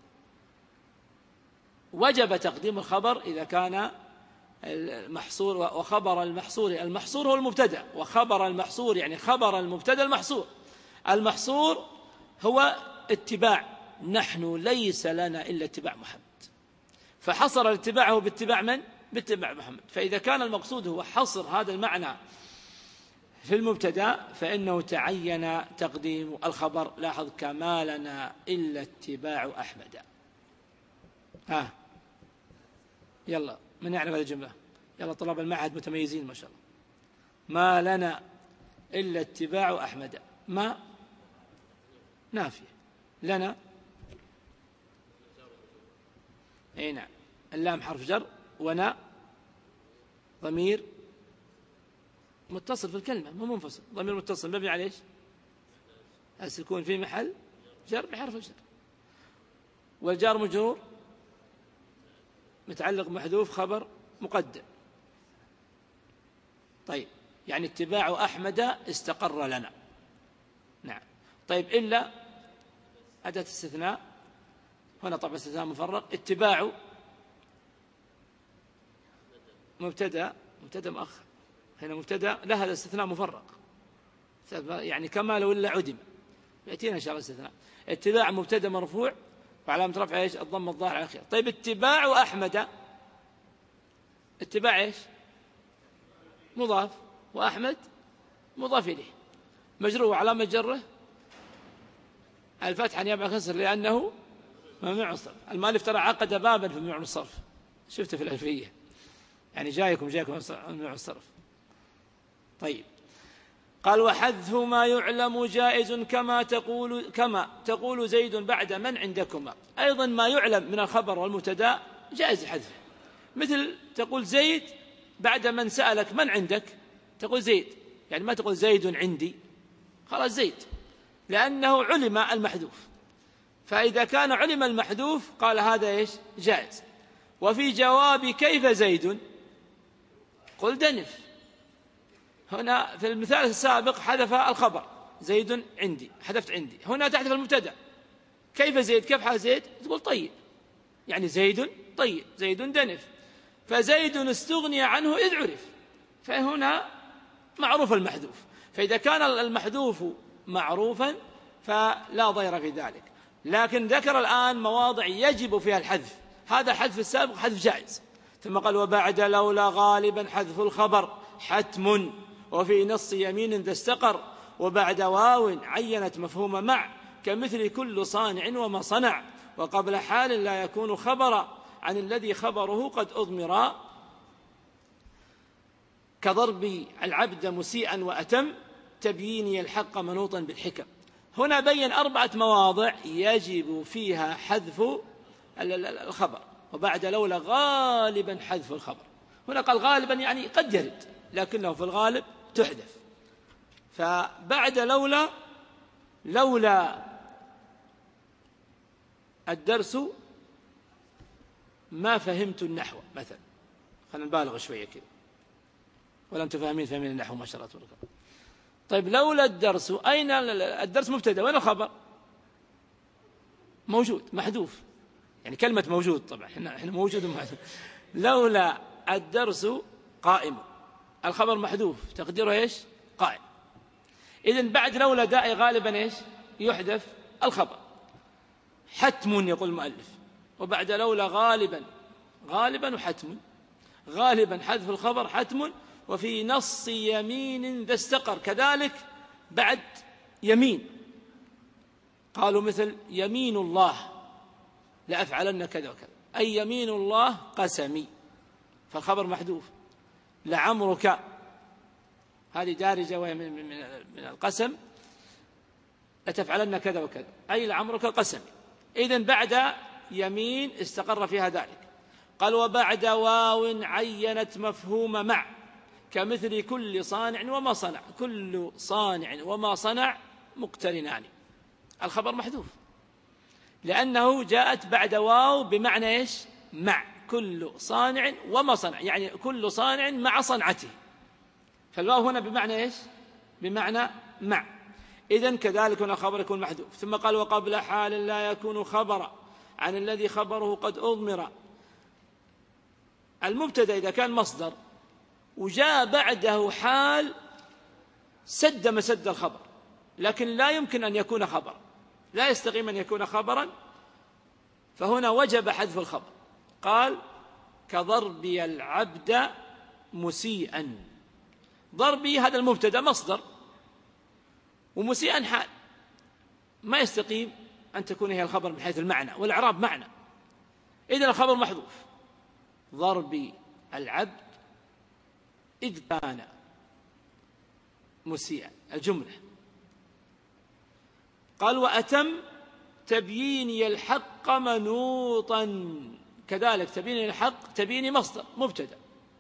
وجب تقديم الخبر إذا كان المحصور. وخبر المحصور، المحصور هو المبتدأ، وخبر المحصور يعني خبر المبتدأ المحصور. المحصور هو اتباع، نحن ليس لنا إلا اتباع محمد، فحصر اتباعه باتباع من؟ باتباع محمد. فإذا كان المقصود هو حصر هذا المعنى في المبتدأ فإنه تعين تقديم الخبر. لاحظ كما لنا إلا اتباع أحمد. يلا من يعرف هذه الجملة؟ يلا طلاب المعهد متميزين ما شاء الله. ما لنا إلا اتباع أحمد، ما نافية، لنا أي نعم، اللام حرف جر، ونا ضمير متصل في الكلمة مو منفصل، ضمير متصل مبني على ايش؟ السكون في محل جر بحرف الجر، والجار مجرور متعلق محذوف خبر مقدم. طيب يعني اتباع أحمد استقر لنا. نعم. طيب إلا أداة استثناء، هنا طبعا استثناء مفرق. اتباع مبتدأ مؤخر، هنا مبتدأ لا، هذا استثناء مفرق يعني كما لو إلا عدم، يأتينا إن شاء الله استثناء. اتباع مبتدأ مرفوع وعلامة رفع ايش؟ الضم الظاهر على الأخير. طيب اتباع أحمد، اتباع ايش؟ مضاف، وأحمد مضاف إليه، مجرور وعلامة جره الفتحة نيابة عن كسر لأنه ممنوع من الصرف. المؤلف ترى عقد بابا في ممنوع من الصرف، شفته في الألفية، يعني جايكم ممنوع من الصرف. طيب قال وحذف ما يعلم جائز كما تقول زيد بعد من عندكما. أيضا ما يعلم من الخبر والمبتدأ جائز حذفه، مثل تقول زيد بعد من سألك من عندك، تقول زيد، يعني ما تقول زيد عندي، خلاص زيد، لأنه علم المحذوف. فإذا كان علم المحذوف قال هذا إيش؟ جائز. وفي جواب كيف زيد قل دنف. هنا في المثال السابق حذف الخبر زيد عندي، حذفت عندي. هنا تحذف المبتدأ كيف زيد، كيف حال زيد؟ تقول طيب، يعني زيد طيب، زيد دنف. فزيد استغني عنه إذ عرف، فهنا معروف المحذوف. فإذا كان المحذوف معروفا فلا ضير في ذلك. لكن ذكر الآن مواضع يجب فيها الحذف، هذا حذف السابق حذف جائز. ثم قال وبعد لولا غالبا حذف الخبر حتم، وفي نص يمين ذا استقر، وبعد واو عينت مفهوم مع، كمثل كل صانع وما صنع، وقبل حال لا يكون خبرا عن الذي خبره قد أضمر، كضرب العبد مسيئا وأتم، تبييني الحق منوطا بالحكم. هنا بين 4 مواضع يجب فيها حذف الخبر، وبعد لولا غالبا حذف الخبر. هنا قال غالبا يعني قد يرد، لكنه في الغالب تحذف. فبعد لولا الدرس ما فهمت النحو مثلا، خلينا نبالغ شوية كذا، ولا أنتم فاهمين النحو ما شاء الله. طيب لولا الدرس، أين الدرس؟ مبتدأ، وين الخبر؟ موجود محذوف، يعني كلمة موجود، طبعا احنا موجود ومحذوف. لولا الدرس قائم، الخبر محذوف تقديره ايش؟ قائم. إذن بعد لولا داء غالبا ايش؟ يحذف الخبر حتم، يقول المؤلف. وبعد لولا غالبا وحتم، غالبا حذف الخبر حتم، وفي نص يمين ذا استقر، كذلك بعد يمين قالوا مثل يمين الله لأفعلن كذا وكذا، أي يمين الله قسمي، فالخبر محذوف. لعمرك هذه دارجة وهي من القسم، لتفعلن كذا وكذا، أي لعمرك قسمي. إذن بعد يمين استقر فيها ذلك. قال وبعد واو عينت مفهوم مع، كمثل كل صانع وما صنع، كل صانع وما صنع مقترنان، الخبر محذوف لأنه جاءت بعد واو بمعنى إيش؟ مع، كل صانع وما صنع، يعني كل صانع مع صنعته، فالواو هنا بمعنى إيش؟ بمعنى مع. إذن كذلك هنا الخبر يكون محذوف. ثم قال وقبل حال لا يكون خبرا عن الذي خبره قد أضمر. المبتدأ إذا كان مصدر وجاء بعده حال سد مسد الخبر، لكن لا يمكن أن يكون خبر، لا يستقيم أن يكون خبرا، فهنا وجب حذف الخبر. قال كضربي العبد مسيئا، ضربي هذا المبتدأ مصدر، ومسيئا حال، ما يستقيم أن تكون هي الخبر من حيث المعنى والإعراب معنى، إذن الخبر محذوف. ضربي العبد إذ كان مسيئا الجملة. قال وأتم تبييني الحق منوطا، كذلك تبييني الحق تبييني مصدر مبتدأ،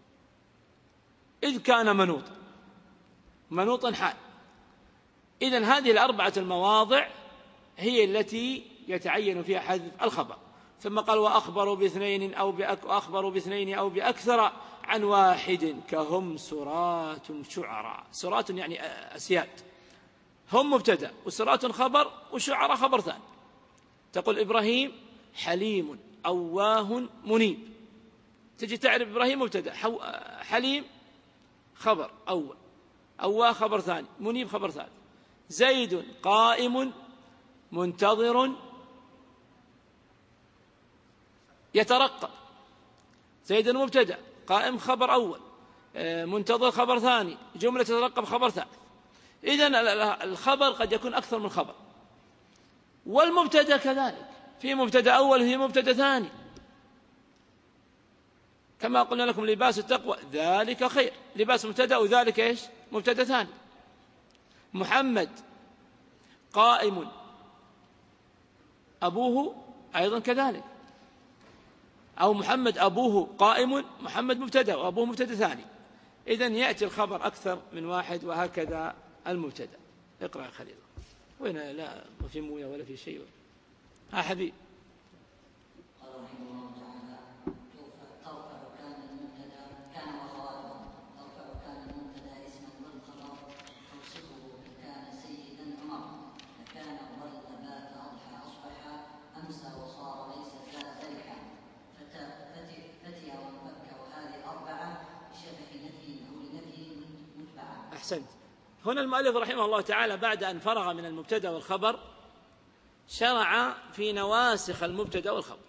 إذ كان منوطا حال. إذن هذه الأربعة المواضع هي التي يتعين فيها حذف الخبر. ثم قال وأخبروا باثنين أو بأكثر عن واحد، كهم سرات شعراء. سرات يعني أسياد، هم مبتدأ وسرات خبر وشعراء خبر ثاني. تقول إبراهيم حليم أواه منيب، تجي تعرف إبراهيم مبتدأ، حليم خبر أول، أواه خبر ثاني، منيب خبر ثالث. زيد قائم منتظر يترقب، زيد مبتدأ، قائم خبر أول، منتظر خبر ثاني، جملة تترقب خبر ثالث. إذن الخبر قد يكون أكثر من خبر، والمبتدأ كذلك، في مبتدأ أول وفي مبتدأ ثاني، كما قلنا لكم لباس التقوى ذلك خير، لباس مبتدأ وذلك إيش؟ مبتدأ ثاني. محمد قائم أبوه أيضا كذلك، أو محمد أبوه قائم، محمد مبتدأ وأبوه مبتدأ ثاني. إذن يأتي الخبر أكثر من واحد، وهكذا المبتدأ. اقرأ يا خليل. وين؟ لا ما في موية ولا في شيء. حبيب. قال رحمه الله تعالى ترفع كان المبتدأ كان وخواتمه، ترفع كان المبتدأ اسما والخبر توصفه كان سيدا عمر، فكان ظل بات أضحى أصبح أمسى وصار ليس فرحا، فتي وانفك، وهذه أربعة بشبه نفي أو لنفي متبعة. أحسنت. هنا المؤلف رحمه الله تعالى بعد أن فرغ من المبتدأ والخبر شرع في نواسخ المبتدأ والخبر،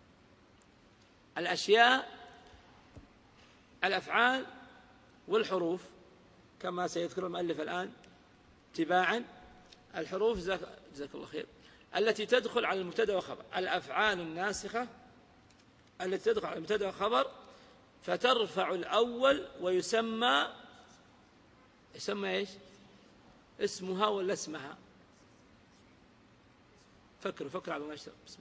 الأشياء، الأفعال والحروف، كما سيذكر المؤلف الآن تباعا. الحروف جزاك الله خير التي تدخل على المبتدأ والخبر، الأفعال الناسخة التي تدخل على المبتدأ والخبر، فترفع الأول ويسمى إيش؟ اسمها ولا اسمها؟ فكروا على ما يشتغل. بسم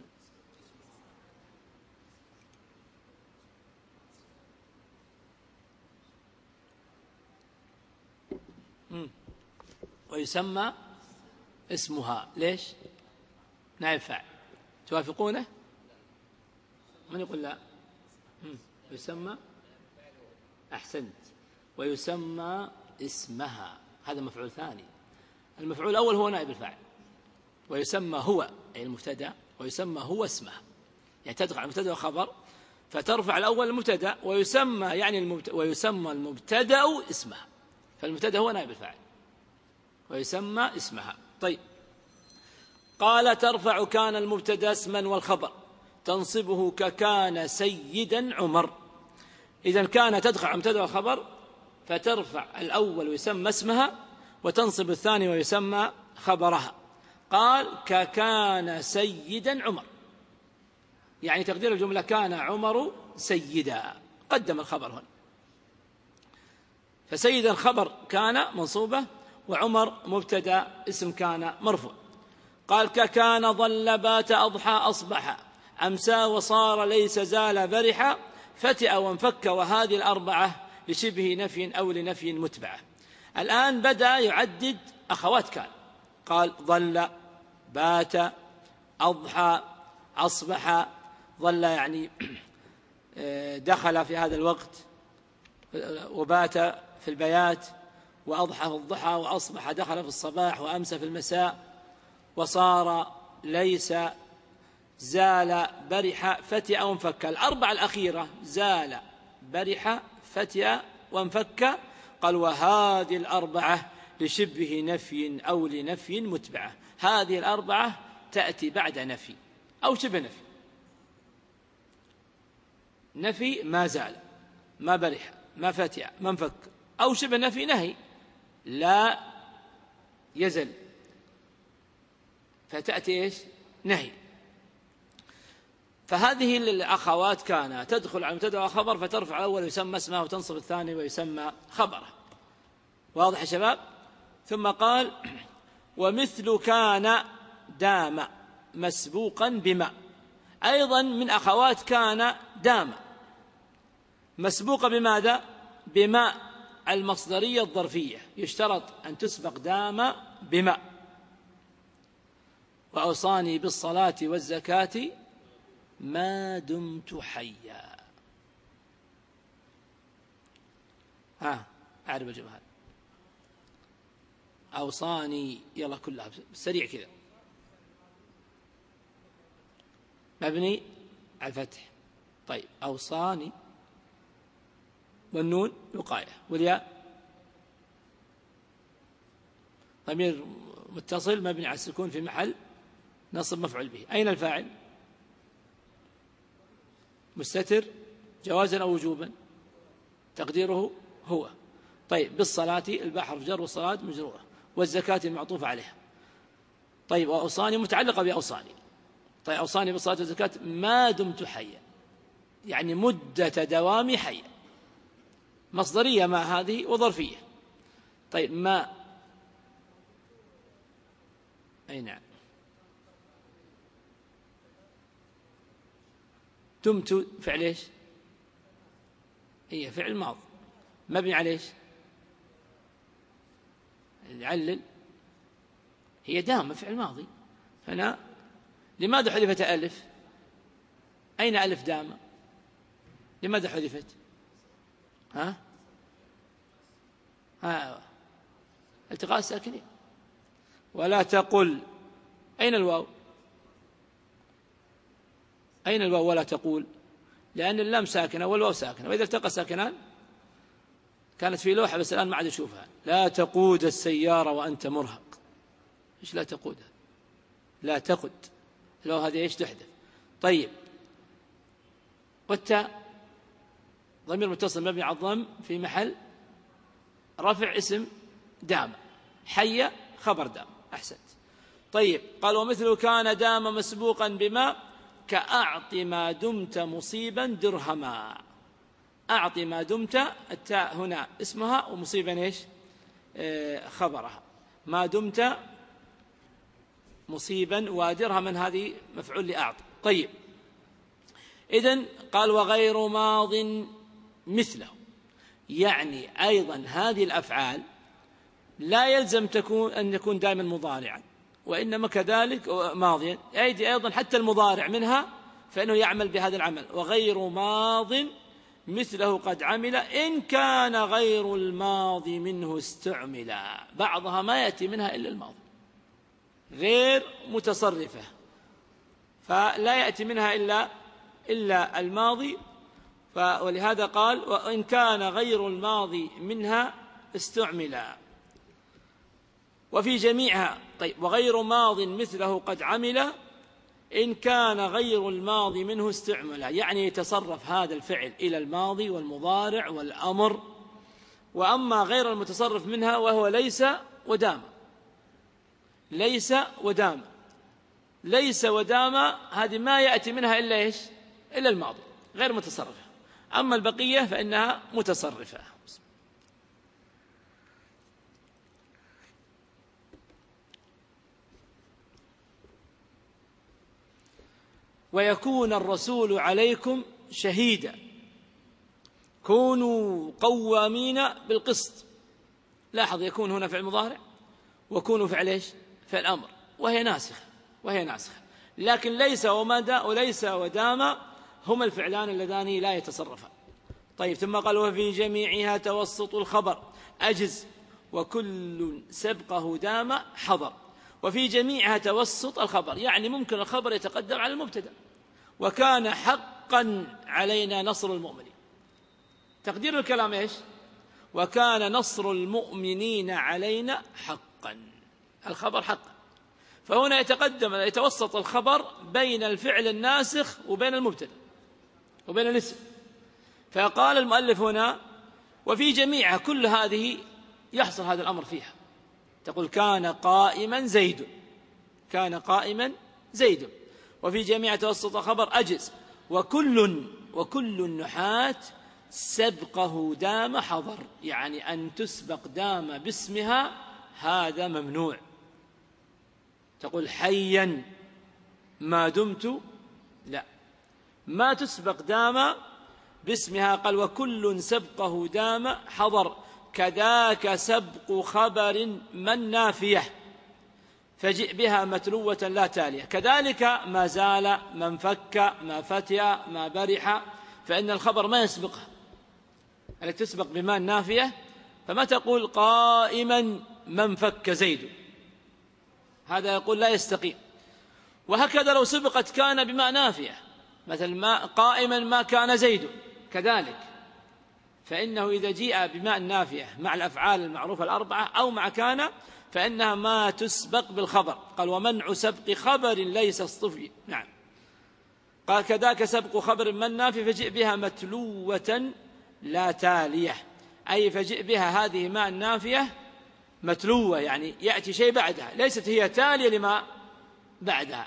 الله. ويسمى اسمها، ليش؟ نائب فاعل. توافقونه؟ من يقول لا؟ يسمى، أحسنت، ويسمى اسمها، هذا مفعول ثاني. المفعول الأول هو نائب الفاعل، ويسمى هو أي المبتدأ، ويسمى هو اسمها، يعني تدخل على المبتدأ وخبر فترفع الأول المبتدأ، ويسمى يعني ويسمى المبتدأ اسمها، فالمبتدأ هو نائب الفاعل ويسمى اسمها. طيب، قال ترفع كان المبتدأ اسما والخبر تنصبه ككان سيدا عمر. إذا كان تدخل على المبتدأ والخبر فترفع الأول ويسمى اسمها، وتنصب الثاني ويسمى خبرها. قال ككان سيدا عمر، يعني تقدير الجملة كان عمر سيدا، قدم الخبر هنا، فسيدا خبر كان منصوبة، وعمر مبتدأ اسم كان مرفوع. قال ككان ظل بات أضحى أصبح أمسى وصار ليس زال برح فتئ وانفك، وهذه الأربعة لشبه نفي أو لنفي متبعة. الآن بدأ يعدد أخوات كان، قال ظل، بات، أضحى، أصبح. ظل يعني دخل في هذا الوقت، وبات في البيات، وأضحى في الضحى، وأصبح دخل في الصباح، وأمسى في المساء، وصار ليس زال برح فتئ وانفك. الأربعة الأخيرة زال برح فتئ وانفك. قال وهذه الأربعة لشبه نفي أو لنفي متبعة. هذه الأربعة تأتي بعد نفي أو شبه نفي. نفي ما زال، ما برح، ما فتئ، ما انفك، أو شبه نفي نهي لا يزل، فتأتي إيش؟ نهي. فهذه الأخوات كان تدخل على المبتدأ وخبر فترفع الأول ويسمى اسمه، وتنصب الثاني ويسمى خبره. واضح يا شباب؟ ثم قال ومثل كان دام مسبوقا بما، أيضا من أخوات كان دام مسبوقة بماذا؟ بما المصدرية الظرفية، يشترط أن تسبق دام بما. وأوصاني بالصلاة والزكاة ما دمت حيا. أعرف الجمال. أوصاني، يلا كلها سريع كذا. مبني على الفتح. طيب، أوصاني، والنون وقاية، والياء ضمير متصل مبني على السكون في محل نصب مفعول به. أين الفاعل؟ مستتر جوازا أو وجوبا؟ تقديره هو. طيب، بالصلاة الباء حرف جر، والصلاة مجرورة، والزكاة المعطوفة عليها. طيب، وأوصاني متعلقة بأوصاني. طيب، أوصاني بالصلاة والزكاة ما دمت حيا، يعني مدة دوامي حيا. مصدرية ما هذه وظرفية. طيب، ما أي نعم، دمت فعل إيش؟ هي فعل ماض مبني على إيش؟ علل، هي دام فعل ماضي. هنا لماذا حذفت ألف؟ أين ألف دام؟ لماذا حذفت؟ التقاء الساكنين. ولا تقل، أين الواو؟ أين الواو ولا تقول؟ لأن اللام ساكنة والواو ساكنة، وإذا التقى ساكنان كانت في لوحة بس الآن ما عاد أشوفها. لا تقود السيارة وأنت مرهق. إيش لا تقودها؟ لا تقد، لو هذه إيش تحدث. طيب، والتاء ضمير متصل مبني على الضم في محل رفع اسم دام. حي خبر دام. أحسنت. طيب، قال ومثل كان دام مسبوقا بما كأعط ما دمت مصيبا درهما. أعط ما دمت، التاء هنا اسمها، ومصيبا إيش؟ خبرها. ما دمت مصيبا، ودرهما هذه مفعول لأعط. طيب، إذن قال وغير ماض مثله، يعني أيضا هذه الأفعال لا يلزم أن يكون دائما مضارعا، وإنما كذلك ماضيا، يأتي أيضا حتى المضارع منها فإنه يعمل بهذا العمل. وغير ماض مثله قد عمل إن كان غير الماضي منه استعملا. بعضها ما يأتي منها إلا الماضي، غير متصرفة، فلا يأتي منها إلا الماضي، ولهذا قال وإن كان غير الماضي منها استعملا. وفي جميعها طيب وغير ماض مثله قد عمل إن كان غير الماضي منه استعملا، يعني يتصرف هذا الفعل إلى الماضي والمضارع والأمر. وأما غير المتصرف منها وهو ليس ودام، ليس ودام، ليس ودام، هذه ما يأتي منها إلا إيش؟ إلا الماضي، غير متصرفة. أما البقية فإنها متصرفة. ويكون الرسول عليكم شهيدا كونوا قوامين بالقسط. لاحظ يكون هنا فعل مضارع وكونوا فعل ايش؟ فعل امر، وهي ناسخة، لكن ليس وليس ودام هما الفعلان اللذان لا يتصرفان. طيب ثم قال وفي جميعها توسط الخبر أجز وكل سبقه دام حضر. وفي جميعها توسط الخبر، يعني ممكن الخبر يتقدم على المبتدأ. وكان حقا علينا نصر المؤمنين، تقدير الكلام ايش؟ وكان نصر المؤمنين علينا حقا، الخبر حقا. فهنا يتوسط الخبر بين الفعل الناسخ وبين المبتدأ وبين الاسم. فقال المؤلف هنا وفي جميعها، كل هذه يحصل هذا الأمر فيها. تقول كان قائما زيد، كان قائما زيد. وفي جميع توسط خبر أجز وكل النحاة سبقه دام حضر، يعني أن تسبق دام باسمها هذا ممنوع. تقول حيا ما دمت، لا، ما تسبق دام باسمها. قال وكل سبقه دام حضر كذاك سبق خبر من نافية فجئ بها متلوة لا تالية. كذلك ما زال، ما انفك، ما فتئ، ما برح، فإن الخبر ما يسبقها، التي تسبق بما النافية. فما تقول قائما من فك زيد، هذا يقول لا يستقيم. وهكذا لو سبقت كان بما نافية، مثل ما قائما ما كان زيد، كذلك فإنه إذا جيء بماء النافية مع الأفعال المعروفة الأربعة أو مع كان فإنها ما تسبق بالخبر. قال ومنع سبق خبر ليس اصطفي، نعم. قال كذاك سبق خبر من نافي فجئ بها متلوة لا تالية، أي فجئ بها هذه ماء النافية متلوة، يعني يأتي شيء بعدها، ليست هي تالية لما بعدها.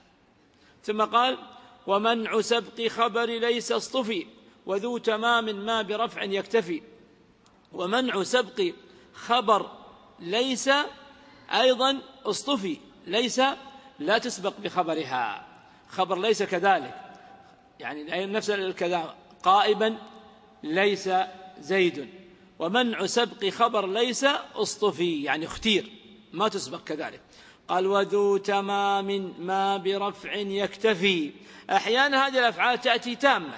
ثم قال ومنع سبق خبر ليس اصطفي وذو تمام ما برفع يكتفي. ومنع سبق خبر ليس أيضا اصطفي، ليس لا تسبق بخبرها، خبر ليس كذلك، يعني نفس الكلام قائما ليس زيد. ومنع سبق خبر ليس اصطفي، يعني اختير، ما تسبق كذلك. قال وذو تمام ما برفع يكتفي. أحيانا هذه الأفعال تأتي تامة،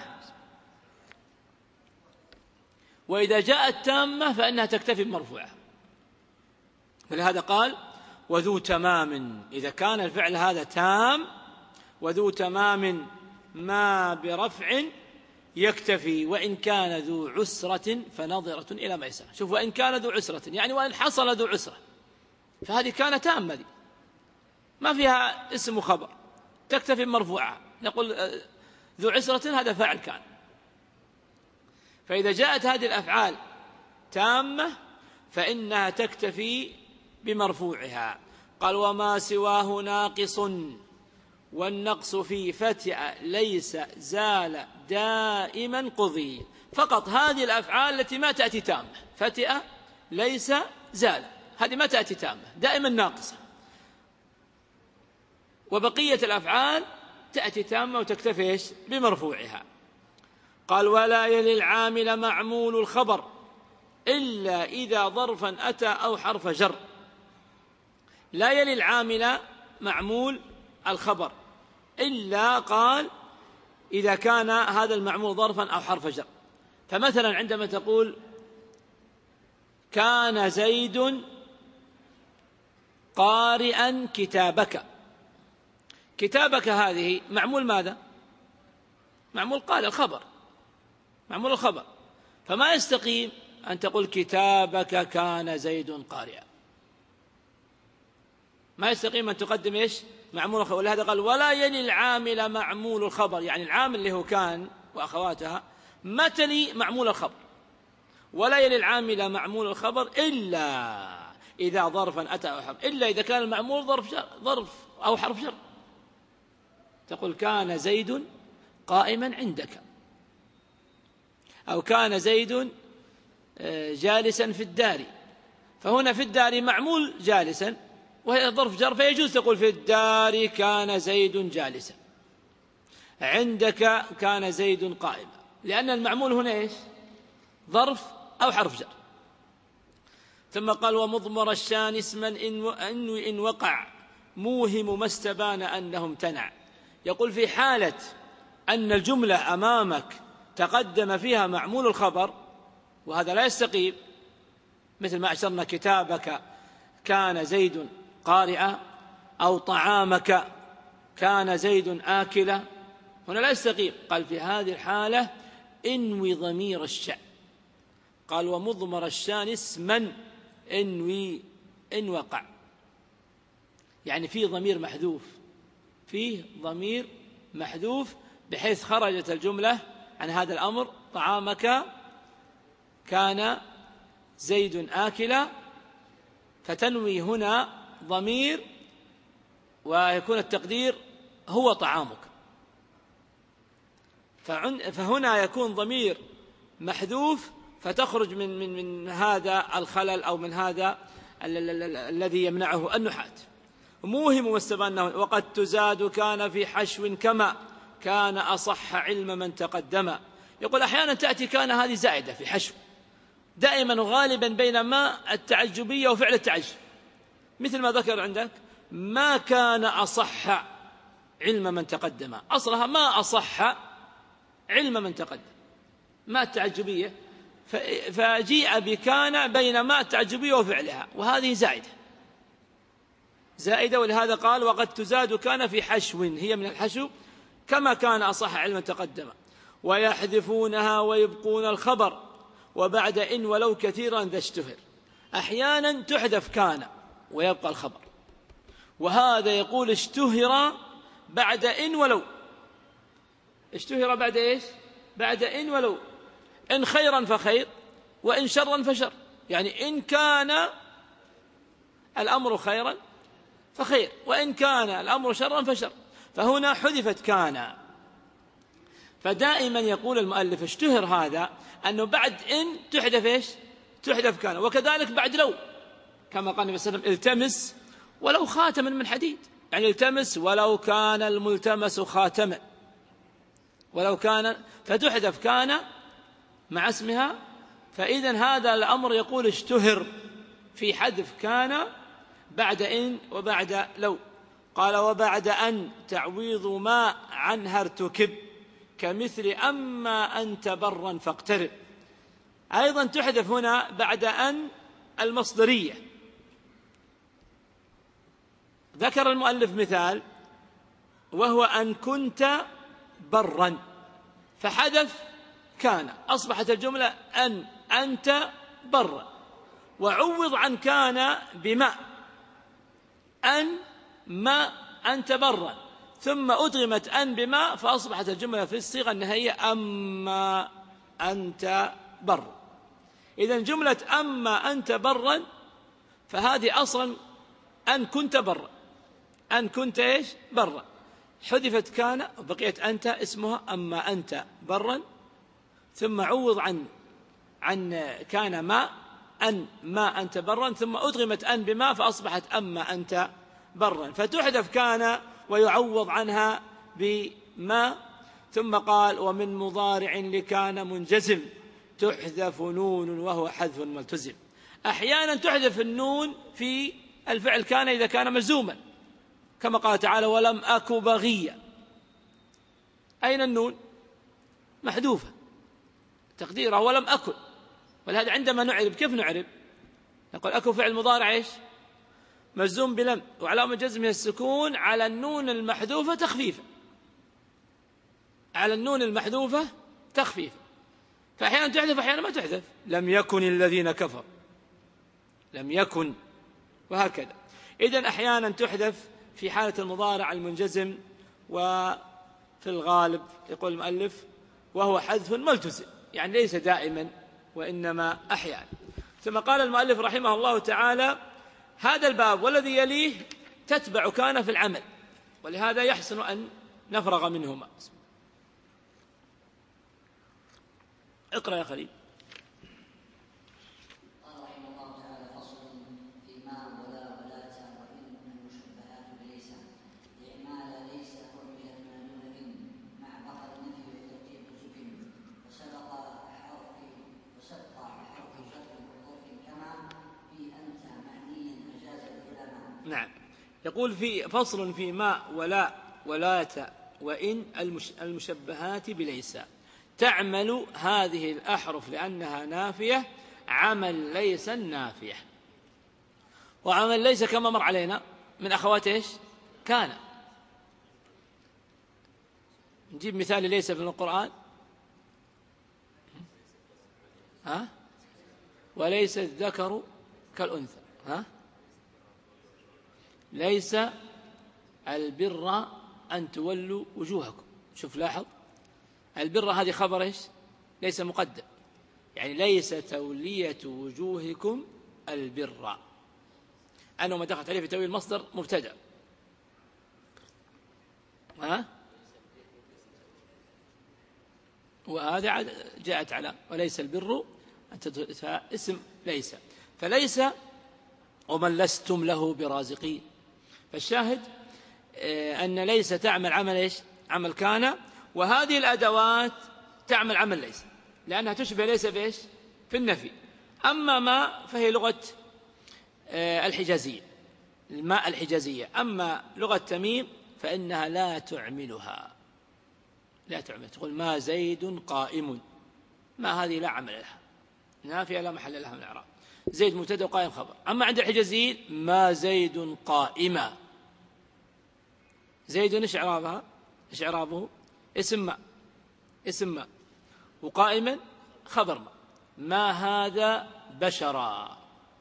وإذا جاءت تامة فإنها تكتفي بمرفوعة، ولهذا قال وذو تمام، إذا كان الفعل هذا تام وذو تمام ما برفع يكتفي. وإن كان ذو عسرة فنظرة إلى ميسرة. شوف وإن كان ذو عسرة، يعني وإن حصل ذو عسرة، فهذه كانت تامة دي ما فيها اسم وخبر، تكتفي بمرفوعة. نقول ذو عسرة هذا فاعل كان. فإذا جاءت هذه الأفعال تامة فإنها تكتفي بمرفوعها. قال وما سواه ناقص والنقص في فتئ ليس زال دائما قضي. فقط هذه الأفعال التي ما تأتي تامة، فتئ ليس زال، هذه ما تأتي تامة، دائما ناقصة. وبقية الأفعال تأتي تامة وتكتفي بمرفوعها. قال ولا يلي العامل معمول الخبر إلا إذا ظرفا أتى أو حرف جر. لا يلي العامل معمول الخبر، إلا قال إذا كان هذا المعمول ظرفا أو حرف جر. فمثلا عندما تقول كان زيد قارئا كتابك، كتابك هذه معمول ماذا؟ معمول قال الخبر، معمول الخبر. فما يستقيم أن تقول كتابك كان زيد قارئا، ما يستقيم أن تقدم إيش؟ معمول الخبر. ولهذا قال ولا يلي العامل معمول الخبر، يعني العامل اللي هو كان وأخواتها ما تلي معمول الخبر، ولا يلي العامل معمول الخبر إلا إذا ظرفا أتى أو حرف، إلا إذا كان المعمول ظرف أو حرف جر. تقول كان زيد قائما عندك، أو كان زيد جالسا في الدار، فهنا في الدار معمول جالسا وهي ظرف جر، فيجوز تقول في الدار كان زيد جالسا، عندك كان زيد قائما، لأن المعمول هنا إيش؟ ظرف أو حرف جر. ثم قال ومضمر الشان اسما إن وقع موهم ما استبان أنه امتنع. يقول في حالة أن الجملة أمامك تقدم فيها معمول الخبر وهذا لا يستقيم، مثل ما أشرنا كتابك كان زيد قارئا، أو طعامك كان زيد آكلا، هنا لا يستقيم. قال في هذه الحالة انوي ضمير الشأن. قال ومضمر الشان اسما انوي إن وقع، يعني فيه ضمير محذوف، فيه ضمير محذوف بحيث خرجت الجملة عن هذا الأمر. طعامك كان زيد آكلا، فتنوي هنا ضمير ويكون التقدير هو طعامك، فهنا يكون ضمير محذوف فتخرج من هذا الخلل أو من هذا الذي يمنعه النحاة. موهم واستبانه وقد تزاد كان في حشو كما كان أصح علم من تقدم. يقول أحيانا تأتي كان هذه زائدة في حشو، دائما غالبا بينما التعجبية وفعل التعجب، مثل ما ذكر عندك ما كان أصح علم من تقدم، أصلها ما أصح علم من تقدم، ما التعجبية، فجيء بكان بين ما التعجبية وفعلها، وهذه زائدة. ولهذا قال وقد تزاد كان في حشو، هي من الحشو كما كان أصح علم تقدم. ويحذفونها ويبقون الخبر وبعد إن ولو كثيرا ذا اشتهر. أحيانا تحذف كان ويبقى الخبر، وهذا يقول اشتهر بعد إن ولو. اشتهر بعد إيش؟ بعد إن ولو. إن خيرا فخير وإن شرا فشر، يعني إن كان الأمر خيرا فخير وإن كان الأمر شرا فشر، فهنا حذفت كان. فدائما يقول المؤلف اشتهر هذا أنه بعد إن تحذف إيش؟ تحذف كان. وكذلك بعد لو، كما قال النبي صلى الله عليه وسلم التمس ولو خاتما من حديد، يعني التمس ولو كان الملتمس خاتما، ولو كان، فتحذف كان مع اسمها. فإذن هذا الأمر يقول اشتهر في حذف كان بعد إن وبعد لو. قال وبعد أن تعويض ما عنها ارتكب كمثل أما أنت برا فاقترب. أيضا تحذف هنا بعد أن المصدرية. ذكر المؤلف مثال وهو أن كنت برا، فحذف كان، أصبحت الجملة أن أنت برا، وعوض عن كان بما أن ما أنت برا، ثم أدغمت أن بما فأصبحت الجملة في الصيغة النهائية أما أنت برا. إذن جملة أما أنت برا فهذه أصلا أن كنت برا، أن كنت إيش؟ برا، حذفت كان وبقيت أنت اسمها أما أنت برا، ثم عوض عن كان ما أن ما أنت برا، ثم أدغمت أن بما فأصبحت أما أنت برا. فتحذف كان ويعوض عنها بما. ثم قال ومن مضارع لكان منجزم تحذف نون وهو حذف ملتزم. أحيانا تحذف النون في الفعل كان إذا كان مجزوما، كما قال تعالى ولم أك بغيا. أين النون؟ محذوفة تقديرها ولم أكن. ولهذا عندما نعرب كيف نعرب؟ نقول أكو فعل مضارع إيش؟ مجزوم بلم، وعلامة جزمه السكون على النون المحذوفة تخفيفا، على النون المحذوفة تخفيفا، فأحيانا تحذف أحيانا ما تحذف. لم يكن الذين كفروا، لم يكن، وهكذا. إذن أحيانا تحذف في حالة المضارع المنجزم، وفي الغالب يقول المؤلف وهو حذف ملتزم، يعني ليس دائما وإنما أحيانا. ثم قال المؤلف رحمه الله تعالى هذا الباب والذي يليه تتبع كان في العمل، ولهذا يحسن أن نفرغ منهما. اقرأ يا خليل. قال رحمه الله تعالى فصل فيما ولا ولاة وإن المشبهات بليس إعمال ليس وعملت ما دون إن مع بقى النفي وترتيب سكن وسبق حرف شرط وحروف كما في أنت معنيا أجاز العلماء. نعم، يقول في فصل في ما ولا ولاة وإن المشبهات بليس، تعمل هذه الأحرف لأنها نافية عمل ليس النافية. وعمل ليس كما مر علينا من أخوات إيش؟ كان. نجيب مثال ليس في القرآن. ها؟ وليس الذكر كالأنثى. ها؟ ليس البر أن تولوا وجوهكم. شوف لاحظ، البر هذه خبر إيش؟ ليس مقدم، يعني ليس تولية وجوهكم البر، أنه ما دخلت عليه في تأويل المصدر مبتدأ. ها؟ وهذا جاءت على وليس البر اسم ليس، فليس ومن لستم له برازقين. فالشاهد أن ليس تعمل عمل إيش؟ عمل كان، وهذه الأدوات تعمل عمل ليس لأنها تشبه ليس بإيش؟ في النفي. أما ما فهي لغة الحجازية، الماء الحجازية. أما لغة تميم فإنها لا تعملها، لا تعمل. تقول ما زيد قائم، ما هذه لا عمل لها، نافية لا محل لها من الإعراب. زيد مبتدأ وقائم خبر. أما عند الحجازيين ما زيد قائما، زيد إيش إعرابها؟ إيش إعرابه؟ اسم ما، اسم ما، وقائما خبر ما. ما هذا بشرا،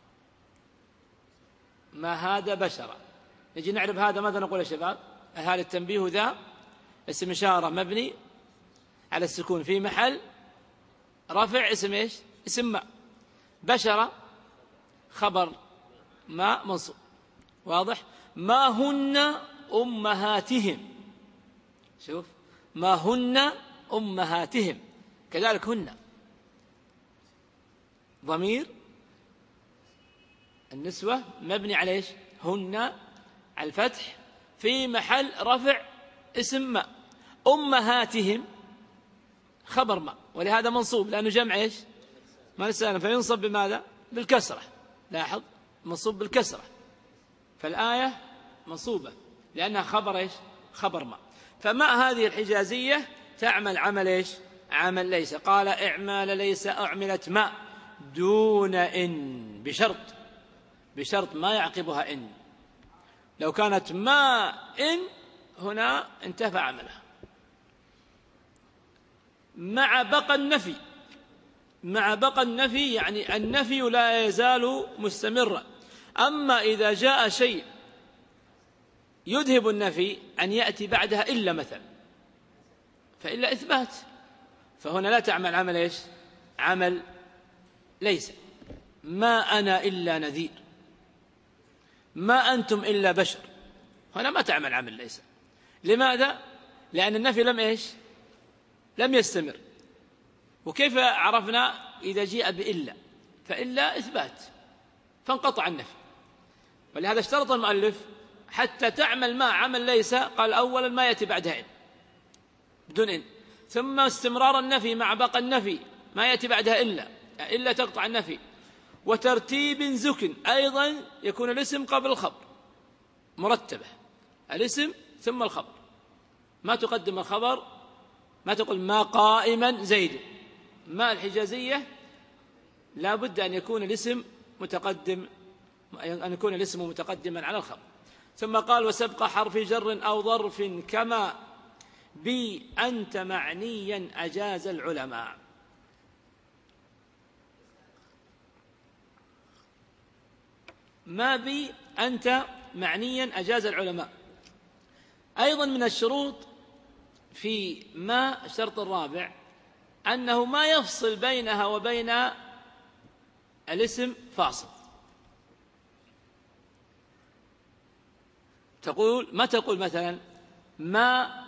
ما هذا بشرا. نجي نعرف هذا ماذا نقول يا شباب؟ هذا التنبيه ذا اسم إشارة مبني على السكون في محل رفع، اسم إيش؟ اسم ما. بشرا خبر ما منصوب، واضح. ما هن أمهاتهم، شوف، ما هن أمهاتهم، كذلك هن ضمير النسوة مبني على إيش؟ هن على الفتح في محل رفع اسم ما. أمهاتهم خبر ما، ولهذا منصوب لأنه جمع إيش؟ ما نسأل، فينصب بماذا؟ بالكسرة. لاحظ، منصوب بالكسرة، فالآية منصوبة لأنها خبر إيش؟ خبر ما. فما هذه الحجازية تعمل عمل إيش؟ عمل ليس. قال إعمال ليس أعملت ما دون إن، بشرط، بشرط ما يعقبها إن. لو كانت ما إن هنا انتفى عملها. مع بقى النفي، مع بقى النفي يعني النفي لا يزال مستمرا. أما إذا جاء شيء يذهب النفي أن يأتي بعدها إلا مثلا، فإلا إثبات، فهنا لا تعمل عمل إيش؟ عمل ليس. ما أنا إلا نذير، ما أنتم إلا بشر، هنا ما تعمل عمل ليس. لماذا؟ لأن النفي لم إيش؟ لم يستمر. وكيف عرفنا إذا جاء بإلا؟ فإلا إثبات، فانقطع النفي. ولهذا اشترط المؤلف حتى تعمل ما عمل ليس، قال أولا ما يأتي بعدها إن بدون إن، ثم استمرار النفي مع بقى النفي ما يأتي بعدها إلا تقطع النفي، وترتيب زكن أيضا يكون الاسم قبل الخبر مرتبة. الاسم ثم الخبر، ما تقدم الخبر، ما تقول ما قائما زيد. ما الحجازية لا بد أن يكون الاسم متقدم، أن يكون الاسم متقدما على الخبر. ثم قال وسبق حرف جر أو ظرف كما بي أنت معنيا أجاز العلماء. ما بي أنت معنيا أجاز العلماء. أيضا من الشروط في ما الشرط الرابع أنه ما يفصل بينها وبين الاسم فاصل. ما تقول مثلا ما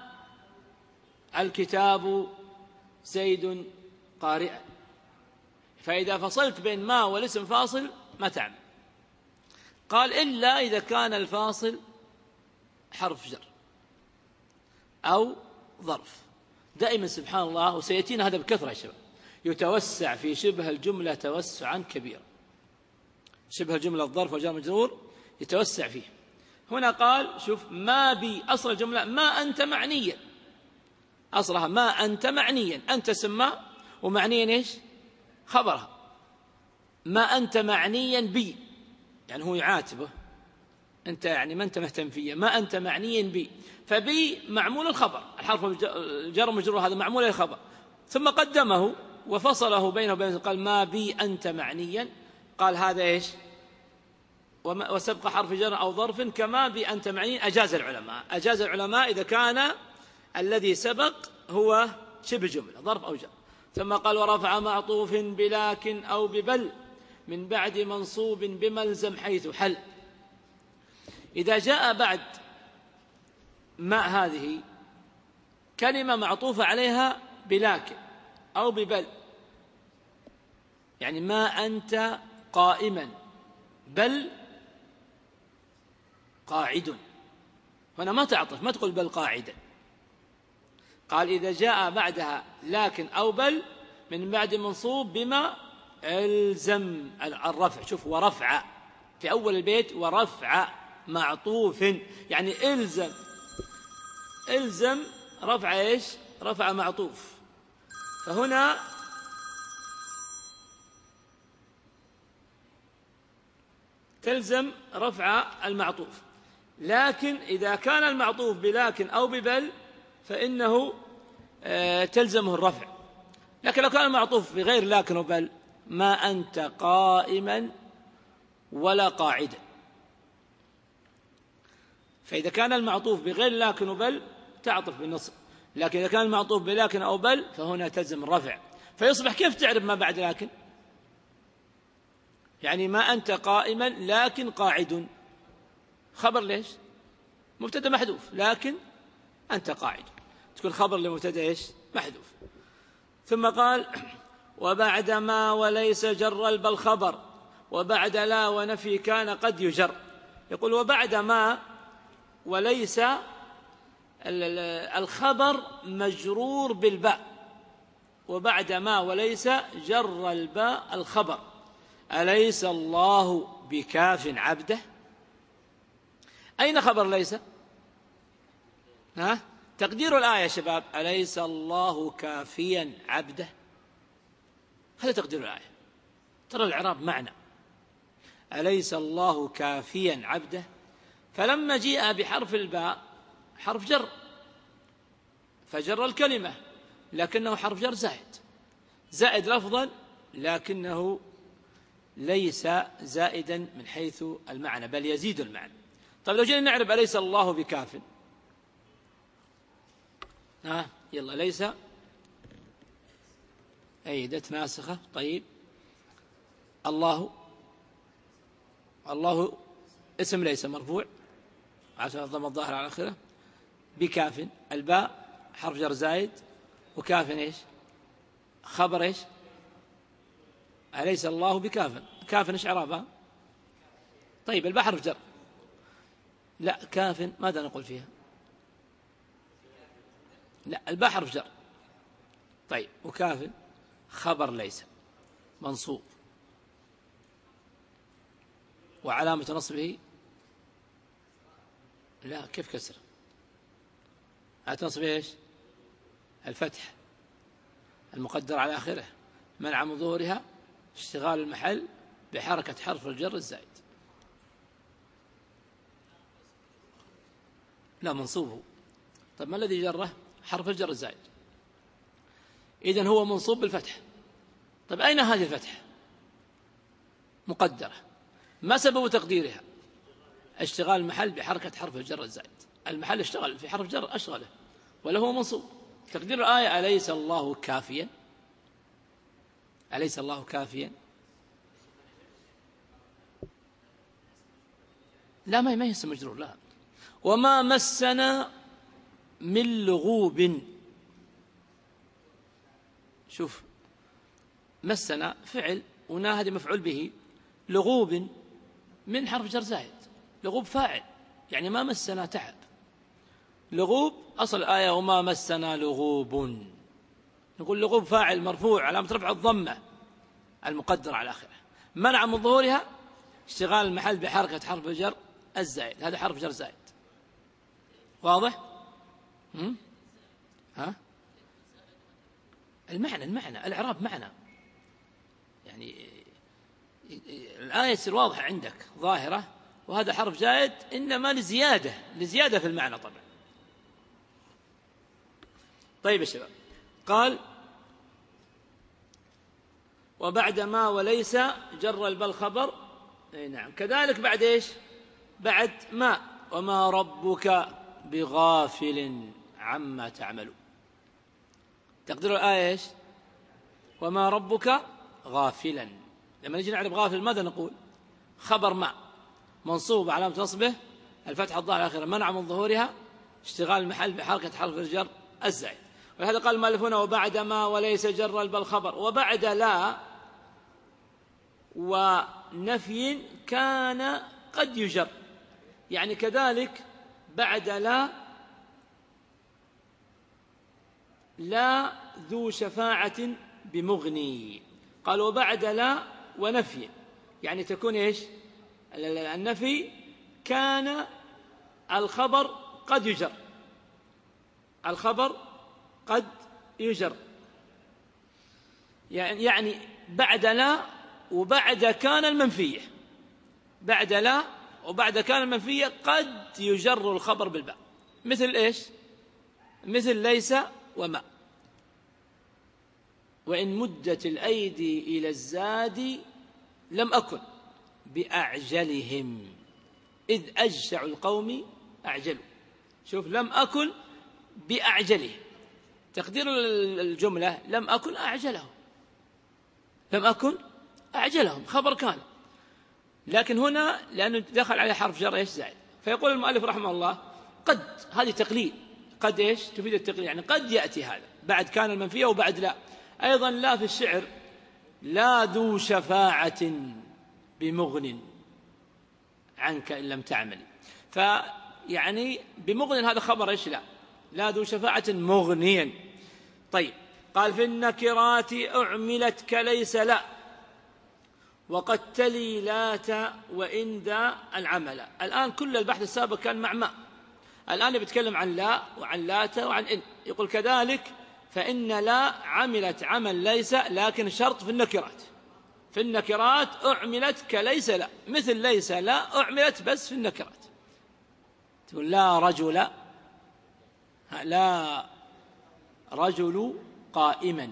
الكتاب زيد قارئا، فإذا فصلت بين ما والاسم فاصل ما تعمل. قال إلا إذا كان الفاصل حرف جر أو ظرف. دائما سبحان الله، وسيأتينا هذا بكثرة يا شباب، يتوسع في شبه الجملة توسعا كبيرا. شبه الجملة الظرف والجار مجرور يتوسع فيه. هنا قال شوف ما بي، أصل الجملة ما أنت معنيا، أصلها ما أنت معنيا، أنت سما ومعنيا إيش؟ خبرها. ما أنت معنيا بي، يعني هو يعاتبه، أنت يعني ما أنت مهتم فيه، ما أنت معنيا بي، فبي معمول الخبر، الحرف الجر مجرور هذا معمول الخبر، ثم قدمه وفصله بينه وبين، قال ما بي أنت معنيا، قال هذا إيش؟ وسبق حرف جر أو ظرف كما بي أنت معنيا أجاز العلماء. أجاز العلماء إذا كان الذي سبق هو شبه جملة ظرف أو جر. ثم قال ورفع معطوف بلكن أو ببل من بعد منصوب بملزم حيث حل. إذا جاء بعد ما هذه كلمة معطوفة عليها بلكن أو ببل، يعني ما أنت قائما بل قاعد، هنا ما تعطف، ما تقول بل قاعدا. قال إذا جاء بعدها لكن أو بل من بعد منصوب بما الزم الرفع. شوف ورفع في أول البيت، ورفع معطوف، يعني الزم رفع إيش؟ رفع معطوف. فهنا تلزم رفع المعطوف. لكن إذا كان المعطوف بلكن أو ببل فإنه تلزمه الرفع. لكن لو كان المعطوف بغير لكن وبل، ما أنت قائما ولا قاعدا، فإذا كان المعطوف بغير لكن وبل تعطف بالنصب، لكن إذا كان المعطوف بلكن أو بل فهنا تلزم الرفع. فيصبح كيف تعرف ما بعد لكن؟ يعني ما أنت قائما لكن قاعد، خبر ليش؟ مبتدأ محذوف، لكن أنت قاعد، تكون خبر لمبتدأ إيش؟ محذوف. ثم قال وبعد ما وليس جر البل خبر، وبعد لا ونفي كان قد يجر. يقول وبعد ما وليس الخبر مجرور بالباء، وبعد ما وليس جر الباء الخبر. أليس الله بكاف عبده؟ أين خبر ليس؟ تقدير الآية يا شباب أليس الله كافيا عبده، هذا تقدير الآية. ترى الإعراب معنى أليس الله كافيا عبده، فلما جاء بحرف الباء حرف جر فجر الكلمة، لكنه حرف جر زائد لفظا، لكنه ليس زائدا من حيث المعنى، بل يزيد المعنى. طيب لو جينا نعرف أليس الله بكاف، يلا ليس أيدة ناسخة. طيب الله اسم ليس مرفوع عشان الضم الظاهر على آخره، بكاف الباء حرف جر زائد، وكاف إيش؟ خبر إيش؟ أليس الله بكاف، كاف إيش إعرابها؟ طيب الباء حرف جر، لا كاف ماذا نقول فيها؟ لا الباء حرف جر. طيب وكاف خبر ليس منصوب، وعلامة نصبه لا، كيف كسر؟ هتنصب إيش؟ الفتح المقدر على آخره، منع من ظهورها اشتغال المحل بحركة حرف الجر الزائد. لا، منصوبه. طيب ما الذي جره؟ حرف الجر الزائد. إذن هو منصوب بالفتح. طيب أين هذه الفتح؟ مقدرة. ما سبب تقديرها؟ اشتغال المحل بحركة حرف الجر الزائد. المحل اشتغل في حرف جر أشغله وله منصوب. تقدير الآية: أليس الله كافيا؟ أليس الله كافيا؟ لا، ما يسمى مجرور، لا. وما مسنا من لغوب. شوف، مسنا فعل وناهد مفعول به، لغوب من حرف جر زائد. لغوب فاعل، يعني ما مسنا تعب. لغوب أصل الآية: وما مسنا لغوب. نقول لغوب فاعل مرفوع علامة رفع الضمة المقدرة على آخره، منع من ظهورها اشتغال المحل بحركة حرف الجر الزائد. هذا حرف جر زائد. واضح؟ ها؟ المعنى الإعراب معنى، يعني الآية تصير واضحة عندك ظاهرة، وهذا حرف زائد إنما لزيادة في المعنى طبعا. طيب يا شباب، قال: وبعد ما وليس جر البل خبر. أي نعم. كذلك بعد إيش؟ بعد ما: وما ربك بغافل عما تعمل. تقدير الآية إيش؟ وما ربك غافلا. لما نجي نعرف غافل ماذا نقول؟ خبر ما منصوب علامة نصبه الفتح الظاهر على آخره، منع من ظهورها اشتغال المحل بحركة حرف الجر الزائد. ولهذا قال المؤلف هنا: وبعد ما وليس جر البل خبر. وبعد لا ونفي كان قد يجر، يعني كذلك بعد لا ذو شفاعة بمغني. قال: وبعد لا ونفي، يعني تكون إيش؟ النفي كان الخبر قد يجر. الخبر قد يجر، يعني بعد لا وبعد كان المنفية. بعد لا وبعد كان المنفية قد يجر الخبر بالباء. مثل إيش؟ مثل ليس وما. وإن مدت الأيدي إلى الزاد لم أكن بأعجلهم إذ أجشع القوم أعجلوا. شوف، لم أكن بأعجلهم. تقدير الجملة: لم أكن أعجلهم. لم أكن أعجلهم خبر كان، لكن هنا لأنه دخل عليه حرف جر إيش؟ زائد. فيقول المؤلف رحمه الله: قد، هذه تقليل. قد إيش؟ تفيد التقليل، يعني قد يأتي هذا بعد كان المنفية وبعد لا. أيضا لا في الشعر: لا ذو شفاعة بمغن عنك إن لم تعمل. فيعني بمغن هذا خبر إيش؟ لا ذو شفاعة مغنيا. طيب، قال: في النكرات أعملت كليس لا وقد تلي لات وإن ذا العمل. الآن كل البحث السابق كان مع ما، الآن بيتكلم عن لا وعن لات وعن إن. يقول: كذلك فإن لا عملت عمل ليس، لكن شرط في النكرات. في النكرات أعملت كليس لا، مثل ليس لا أعملت بس في النكرات. تقول: لا رجل، لا رجل قائما.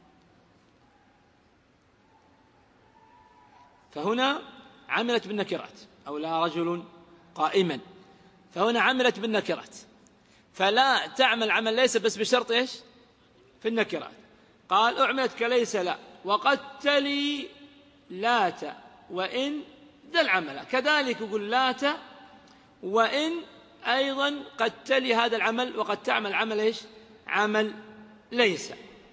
فهنا عملت بالنكرات، أو لا رجل قائما، فهنا عملت بالنكرات. فلا تعمل عمل ليس بس بشرط إيش؟ في النكرات. قال: أعملت كليس لا وقد تلي لات وإن ذا العمل. كذلك يقول لات وإن أيضا قد تلي هذا العمل وقد تعمل عمل إيش؟ عمل ليس.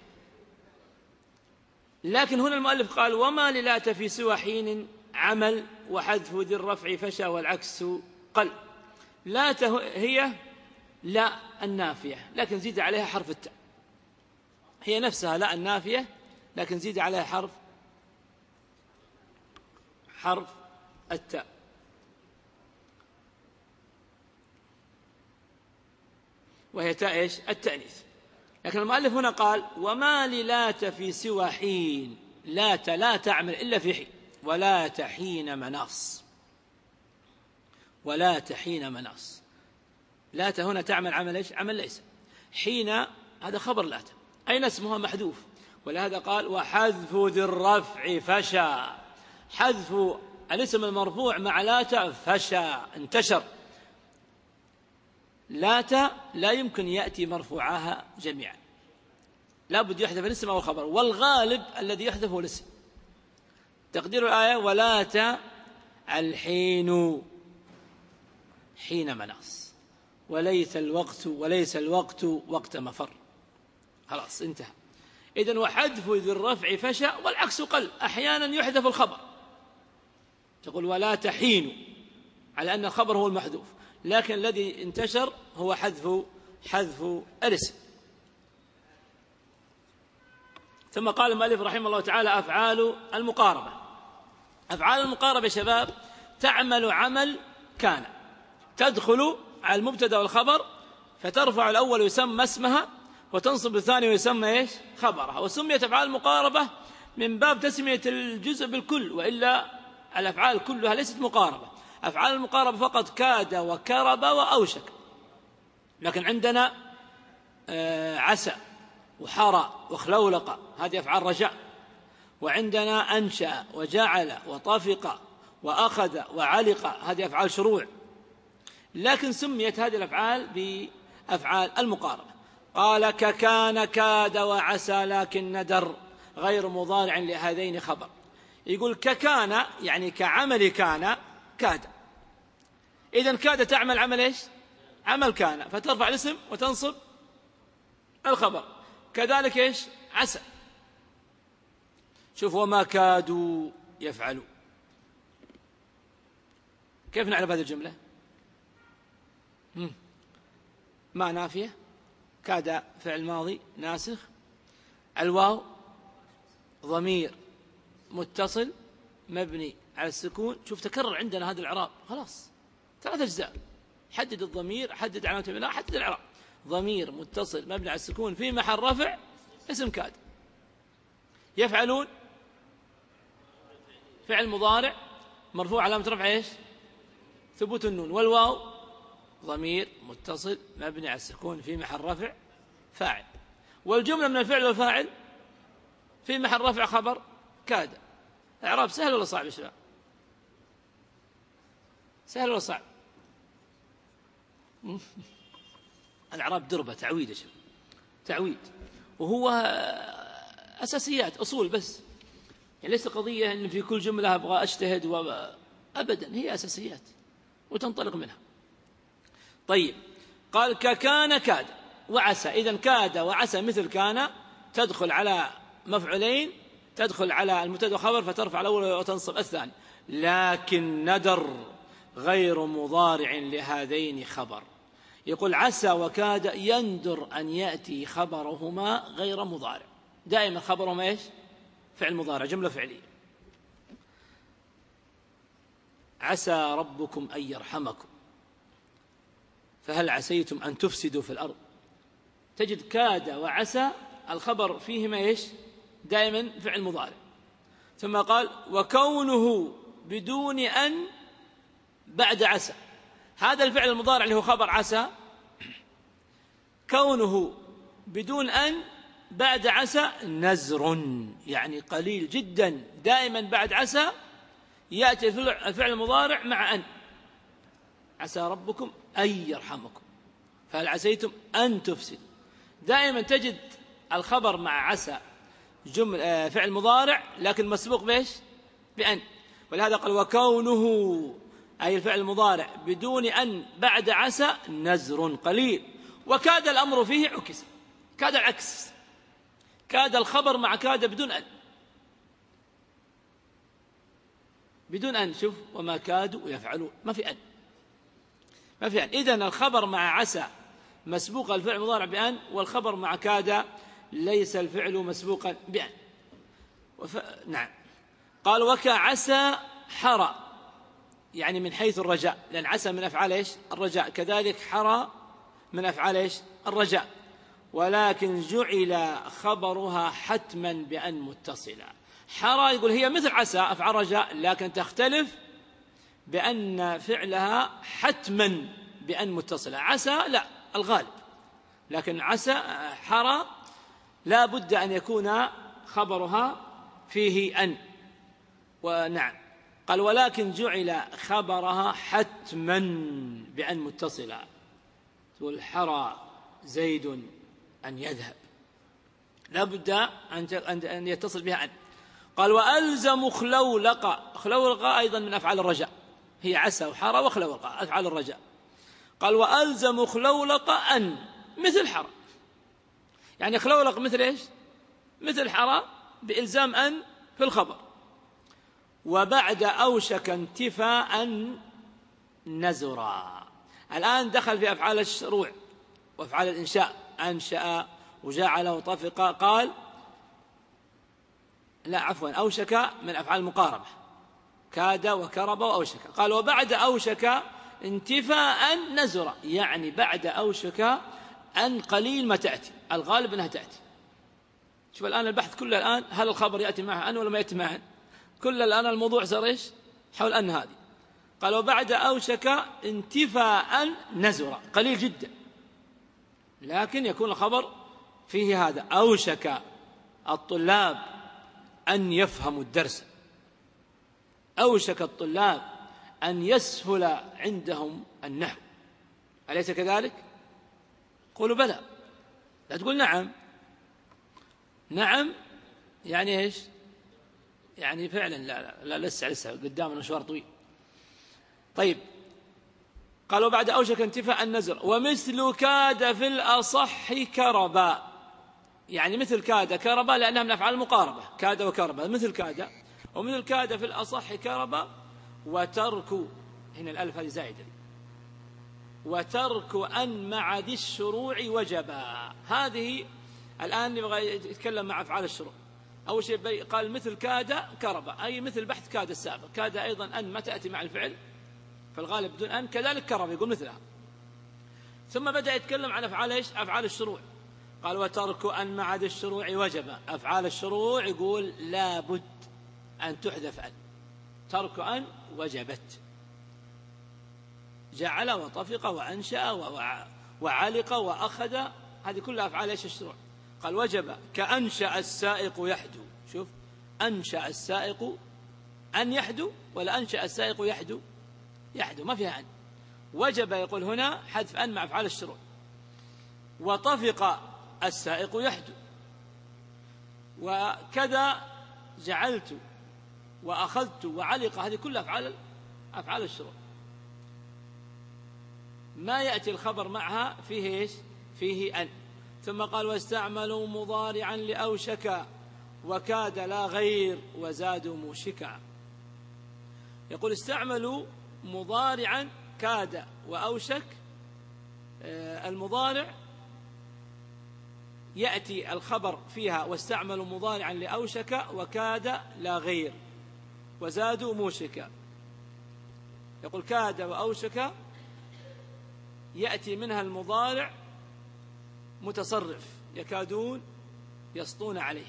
لكن هنا المؤلف قال: وما للات في سوى حين عمل وحذف ذي الرفع فشى والعكس قل. لات هي لا النافية، لكن زيد عليها حرف التاء. هي نفسها لا النافية، لكن زيد عليها حرف التاء. وهي تاء إيش؟ التأنيث. لكن المؤلف هنا قال وما للات في سوى حين، لات لا تعمل إلا في حين، ولات حين مناص، ولات حين مناص. لات هنا تعمل عمل إيش؟ عمل ليس. حين هذا خبر لات، أين اسمها؟ محذوف، ولهذا قال وحذف ذي الرفع فشى، حذف الاسم المرفوع مع لات فشى، انتشر. لات لا يمكن يأتي مرفوعها جميعا، لا بد يحذف الاسم أو الخبر، والغالب الذي يحذف هو الاسم. تقدير الآية ولات الحين حين مناص، وليس الوقت وقت مفر. خلاص انتهى. إذن وحذف ذي الرفع فشى، والعكس قل، أحيانا يحذف الخبر، تقول ولا تحين على أن الخبر هو المحذوف، لكن الذي انتشر هو حذف الاسم. ثم قال المؤلف رحمه الله تعالى أفعال المقاربة. أفعال المقاربة يا شباب تعمل عمل كان، تدخل على المبتدا والخبر، فترفع الأول ويسمى اسمها، وتنصب الثاني ويسمى إيش؟ خبرها. وسميت أفعال المقاربة من باب تسمية الجزء بالكل، وإلا الأفعال كلها ليست مقاربة. أفعال المقاربة فقط كاد وكرب وأوشك، لكن عندنا عسى وحرى وخلولق، هذه أفعال رجاء. وعندنا أنشأ وجعل وطفق وأخذ وعلق، هذه أفعال شروع. لكن سميت هذه الأفعال بأفعال المقاربة. قال ككان كاد وعسى لكن ندر غير مضارع لهذين خبر. يقول ككان يعني كعمل كان كاد، إذن كاد تعمل عمل إيش؟ عمل كان، فترفع الاسم وتنصب الخبر. كذلك إيش؟ عسى. شوف وما كادوا يفعلوا، كيف نعرف هذه الجملة؟ ما نافية، كاد فعل ماضي ناسخ، الواو ضمير متصل مبني على السكون. شوف تكرر عندنا هذا الإعراب، خلاص 3 أجزاء، حدد الضمير، حدد علامة البناء، حدد الإعراب. ضمير متصل مبني على السكون في محل رفع اسم كاد. يفعلون فعل مضارع مرفوع علامة رفع ايش؟ ثبوت النون. والواو ضمير متصل مبني على السكون في محل رفع فاعل. والجملة من الفعل والفاعل في محل رفع خبر كاد. إعراب سهل ولا صعب يا شباب؟ سهل ولا صعب؟ الإعراب دربة، تعويد يا شباب، تعويد، وهو أساسيات أصول بس، يعني ليس قضية أن في كل جملة أبغى أجتهد أبدا، هي أساسيات وتنطلق منها. طيب قال ككان كاد وعسى، إذن كاد وعسى مثل كان تدخل على مفعولين، تدخل على المبتدا والخبر فترفع الأول وتنصب الثاني. لكن ندر غير مضارع لهذين خبر. يقول عسى وكاد يندر أن يأتي خبرهما غير مضارع، دائما خبرهما إيش؟ فعل مضارع، جملة فعلية. عسى ربكم أن يرحمكم فهل عسيتم أن تفسدوا في الأرض. تجد كاد وعسى الخبر فيهما إيش؟ دائما فعل مضارع. ثم قال وكونه بدون أن بعد عسى، هذا الفعل المضارع اللي هو خبر عسى، كونه بدون أن بعد عسى نزر، يعني قليل جدا، دائما بعد عسى يأتي الفعل المضارع مع أن. عسى ربكم أن يرحمكم فهل عسيتم أن تفسد. دائما تجد الخبر مع عسى فعل مضارع لكن مسبوق بإيش؟ بأن. ولهذا قال وكونه أي الفعل المضارع بدون أن بعد عسى نزر قليل. وكاد الأمر فيه عكس، كاد العكس، كاد الخبر مع كاد بدون أن، بدون أن. شوف وما كادوا يفعلون، ما في أن، ما في أن. إذن الخبر مع عسى مسبوق الفعل المضارع بأن، والخبر مع كاد ليس الفعل مسبوقا بأن. نعم. قال وكعسى حرى، يعني من حيث الرجاء، لأن عسى من أفعال إيش؟ الرجاء. كذلك حرى من أفعال إيش؟ الرجاء، ولكن جعل خبرها حتما بأن متصلا. حرى يقول هي مثل عسى أفعال رجاء، لكن تختلف بأن فعلها حتما بأن متصلة. عسى لا، الغالب، لكن عسى حرى لا بد أن يكون خبرها فيه أن. ونعم قال ولكن جعل خبرها حتما بأن متصلة. تقول حرى زيد أن يذهب، لا بد أن يتصل بها أن. قال وألزم خلولق. خلولق أيضا من أفعال الرجاء، هي عسى وحرى وخلولق أفعال الرجاء. قال وألزم خلولق أن مثل حرى، يعني خلولق مثل إيش؟ مثل حرى بإلزام أن في الخبر. وبعد أوشك انتفاء نزرا. الآن دخل في أفعال الشروع وأفعال الإنشاء، أنشأ وجعل وطفق. قال لا عفوا، أوشك من أفعال المقاربة، كاد وكرب وأوشك. قال وبعد أوشك انتفاء نزرا، يعني بعد أوشك أن قليل ما تأتي، الغالب أنها تأتي. شوف الآن البحث كله الآن هل الخبر يأتي معه أن ولا ما يأتي معه أن؟ كل الآن الموضوع صار إيش؟ حول أن هذه. قال وبعد أوشك انتفاء نزرا، قليل جدا، لكن يكون الخبر فيه هذا. أوشك الطلاب أن يفهموا الدرس، أوشك الطلاب أن يسهل عندهم النحو، أليس كذلك؟ قولوا بلى، لا تقول نعم. نعم يعني إيش؟ يعني فعلا لا لسه قدامنا مشوار طويل. طيب قال وبعد أوشك انتفاء النزر. ومثل كاد في الأصح كربا، يعني مثل كاد كربا لأنها من أفعال المقاربة، كاد وكربا مثل كاد. ومثل كاد في الأصح كربا. وترك، هنا الألف هذه زائدة، وترك أن مع ذي الشروع وجبا. هذه الآن يبغى يتكلم مع أفعال الشروع. أول شيء قال مثل كاد كربا، أي مثل بحث كاد السابق. كاد أيضا أن ما تأتي مع الفعل فالغالب بدون أن، كذلك كرب يقول مثلها. ثم بدأ يتكلم عن أفعال إيش؟ أفعال الشروع. قال وترك أن مع ذي الشروع وجب. أفعال الشروع يقول لا بد أن تحذف أن، ترك أن وجبت. جعل وطفق وأنشأ وعلق وأخذ، هذه كلها أفعال إيش؟ الشروع. قال وجب كأنشأ السائق يحدو. شوف، أنشأ السائق أن يحدو ولا أنشأ السائق يحدو؟ يحدو ما فيها أن. وجب يقول هنا حذف أن مع أفعال الشروع. وطفق السائق يحدو، وكذا جعلت وأخذت وعلق، هذه كلها أفعال الشروع. ما يأتي الخبر معها فيه إيش؟ فيه أن. ثم قال واستعملوا مضارعا لأوشك وكاد لا غير وزادوا موشكا. يقول استعملوا مضارعا كاد وأوشك. المضارع يأتي الخبر فيها واستعملوا مضارعا لأوشك وكاد لا غير وزادوا موشكا. يقول كاد وأوشك يأتي منها المضارع متصرف، يكادون يسطون عليه.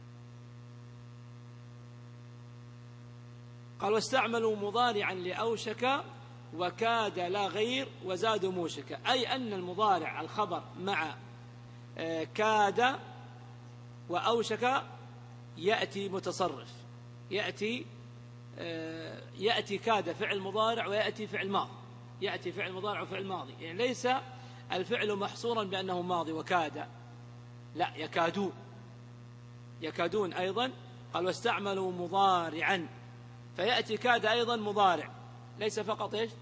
قال واستعملوا مضارعا لأوشك وكاد لا غير وزادوا موشك، أي أن المضارع الخبر مع كاد وأوشك يأتي متصرف، يأتي كاد فعل مضارع ويأتي فعل ماضي، يأتي فعل مضارع وفعل ماضي، يعني ليس الفعل محصورا بأنه ماضي وكاد، لا، يكادون أيضا. قال واستعملوا مضارعا، فيأتي كاد أيضا مضارع، ليس فقط إيش؟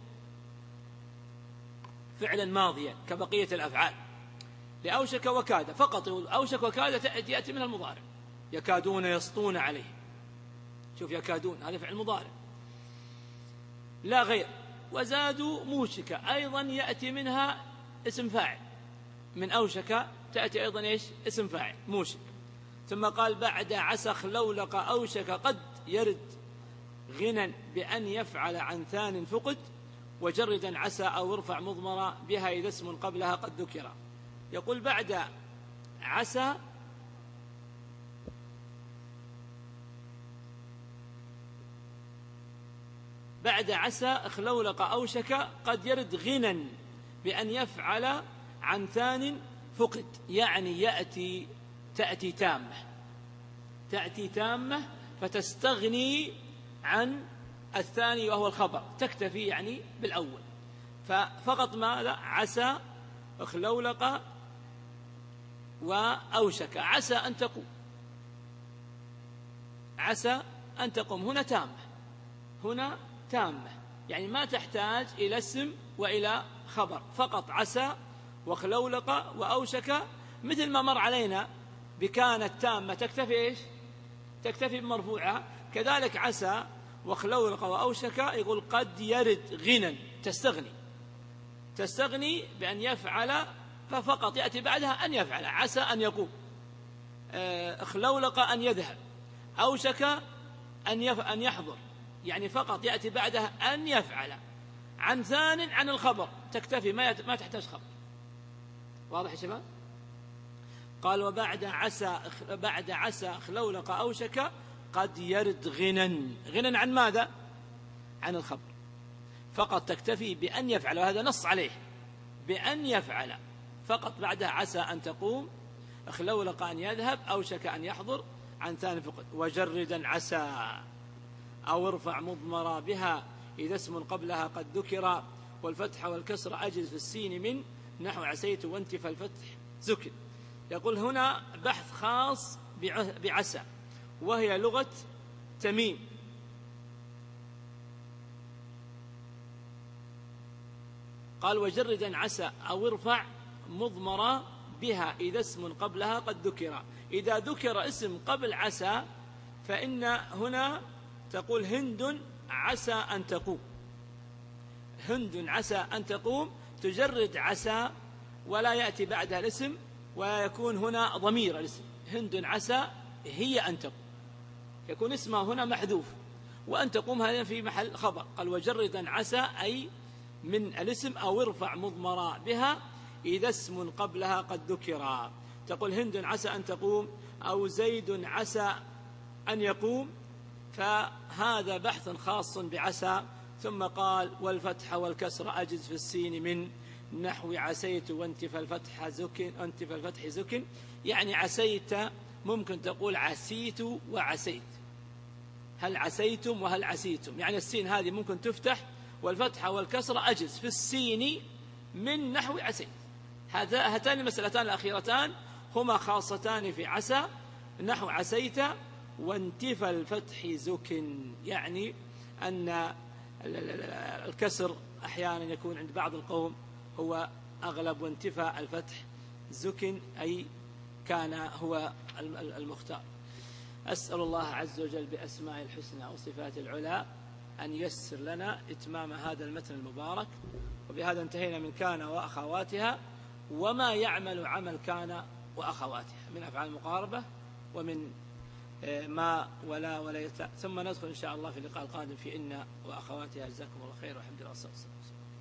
فعلا ماضيا كبقية الأفعال. لأوشك وكاد فقط، أوشك وكاد يأتي من المضارع، يكادون يسطون عليه. شوف يكادون هذا فعل مضارع لا غير. وزادوا موشك أيضا يأتي منها اسم فاعل، من أوشك تأتي أيضا إيش؟ اسم فاعل موشك. ثم قال بعد عسى خلولق أوشك قد يرد غنى بأن يفعل عن ثان فقد وجردا عسى أو ارفع مضمرا بها إذا اسم قبلها قد ذكر. يقول بعد عسى اخلولق أوشك قد يرد غنى بأن يفعل عن ثان فقد، يعني تأتي تامة فتستغني عن الثاني وهو الخبر، تكتفي يعني بالأول. ففقط ماذا؟ عسى اخلولق وأوشك، عسى أن تقوم هنا تامة، يعني ما تحتاج إلى اسم وإلى خبر، فقط عسى واخلولق وأوشك، مثل ما مر علينا بكانت تامة تكتفي إيش؟ تكتفي بمرفوعها. كذلك عسى واخلولق وأوشك يقول قد يرد غنى، تستغني بأن يفعل، ففقط يأتي بعدها أن يفعل. عسى أن يقوم، اخلولق أن يذهب، أوشك أن يحضر، يعني فقط يأتي بعدها أن يفعل. عن ثان عن الخبر تكتفي، ما تحتاج خبر. واضح يا شباب؟ قال وبعد عسى اخلولق أوشك قد يرد غنى عن ماذا؟ عن الخبر، فقط تكتفي بأن يفعل، وهذا نص عليه بأن يفعل فقط. بعدها عسى أن تقوم، اخلولق أن يذهب، أوشك أن يحضر، عن ثاني فقط. وجردا عسى أو ارفع مضمرا بها إذا اسم قبلها قد ذكر، والفتح والكسر أجز في السين من نحو عسيت وانتف الفتح ذكر. يقول هنا بحث خاص بعسى، وهي لغة تميم. قال وجردا عسى أو ارفع مضمرا بها إذا اسم قبلها قد ذكر. إذا ذكر اسم قبل عسى فإن هنا تقول هند عسى أن تقوم، هند عسى أن تقوم، تجرد عسى ولا يأتي بعدها الاسم، ويكون هنا ضمير الاسم. هند عسى هي أن تقوم، يكون اسمها هنا محذوف، وأن تقوم هذا في محل خبر. قال وجردا عسى أي من الاسم أو ارفع مضمرا بها إذا اسم قبلها قد ذكر. تقول هند عسى أن تقوم أو زيد عسى أن يقوم، فهذا بحث خاص بعسى. ثم قال والفتح والكسر أجز في السين من نحو عسيت وانتف الفتح زكن، يعني عسيت ممكن تقول عسيت وعسيت، هل عسيتم وهل عسيتم، يعني السين هذه ممكن تفتح، والفتح والكسر أجز في السين من نحو عسيت. هاتان المسألتان الأخيرتان هما خاصتان في عسى، نحو عسيت وانتف الفتح زكن، يعني أن الكسر أحيانا يكون عند بعض القوم هو أغلب، وانتفى الفتح زكن أي كان هو المختار. أسأل الله عز وجل بأسماء الحسنى وصفات العلى أن ييسر لنا إتمام هذا المتن المبارك. وبهذا انتهينا من كان وأخواتها وما يعمل عمل كان وأخواتها من أفعال المقاربة ومن ما ولا يتاء. ثم ندخل إن شاء الله في اللقاء القادم في إن وأخواتها. جزاكم الله خير والحمد لله والصلاة والسلام.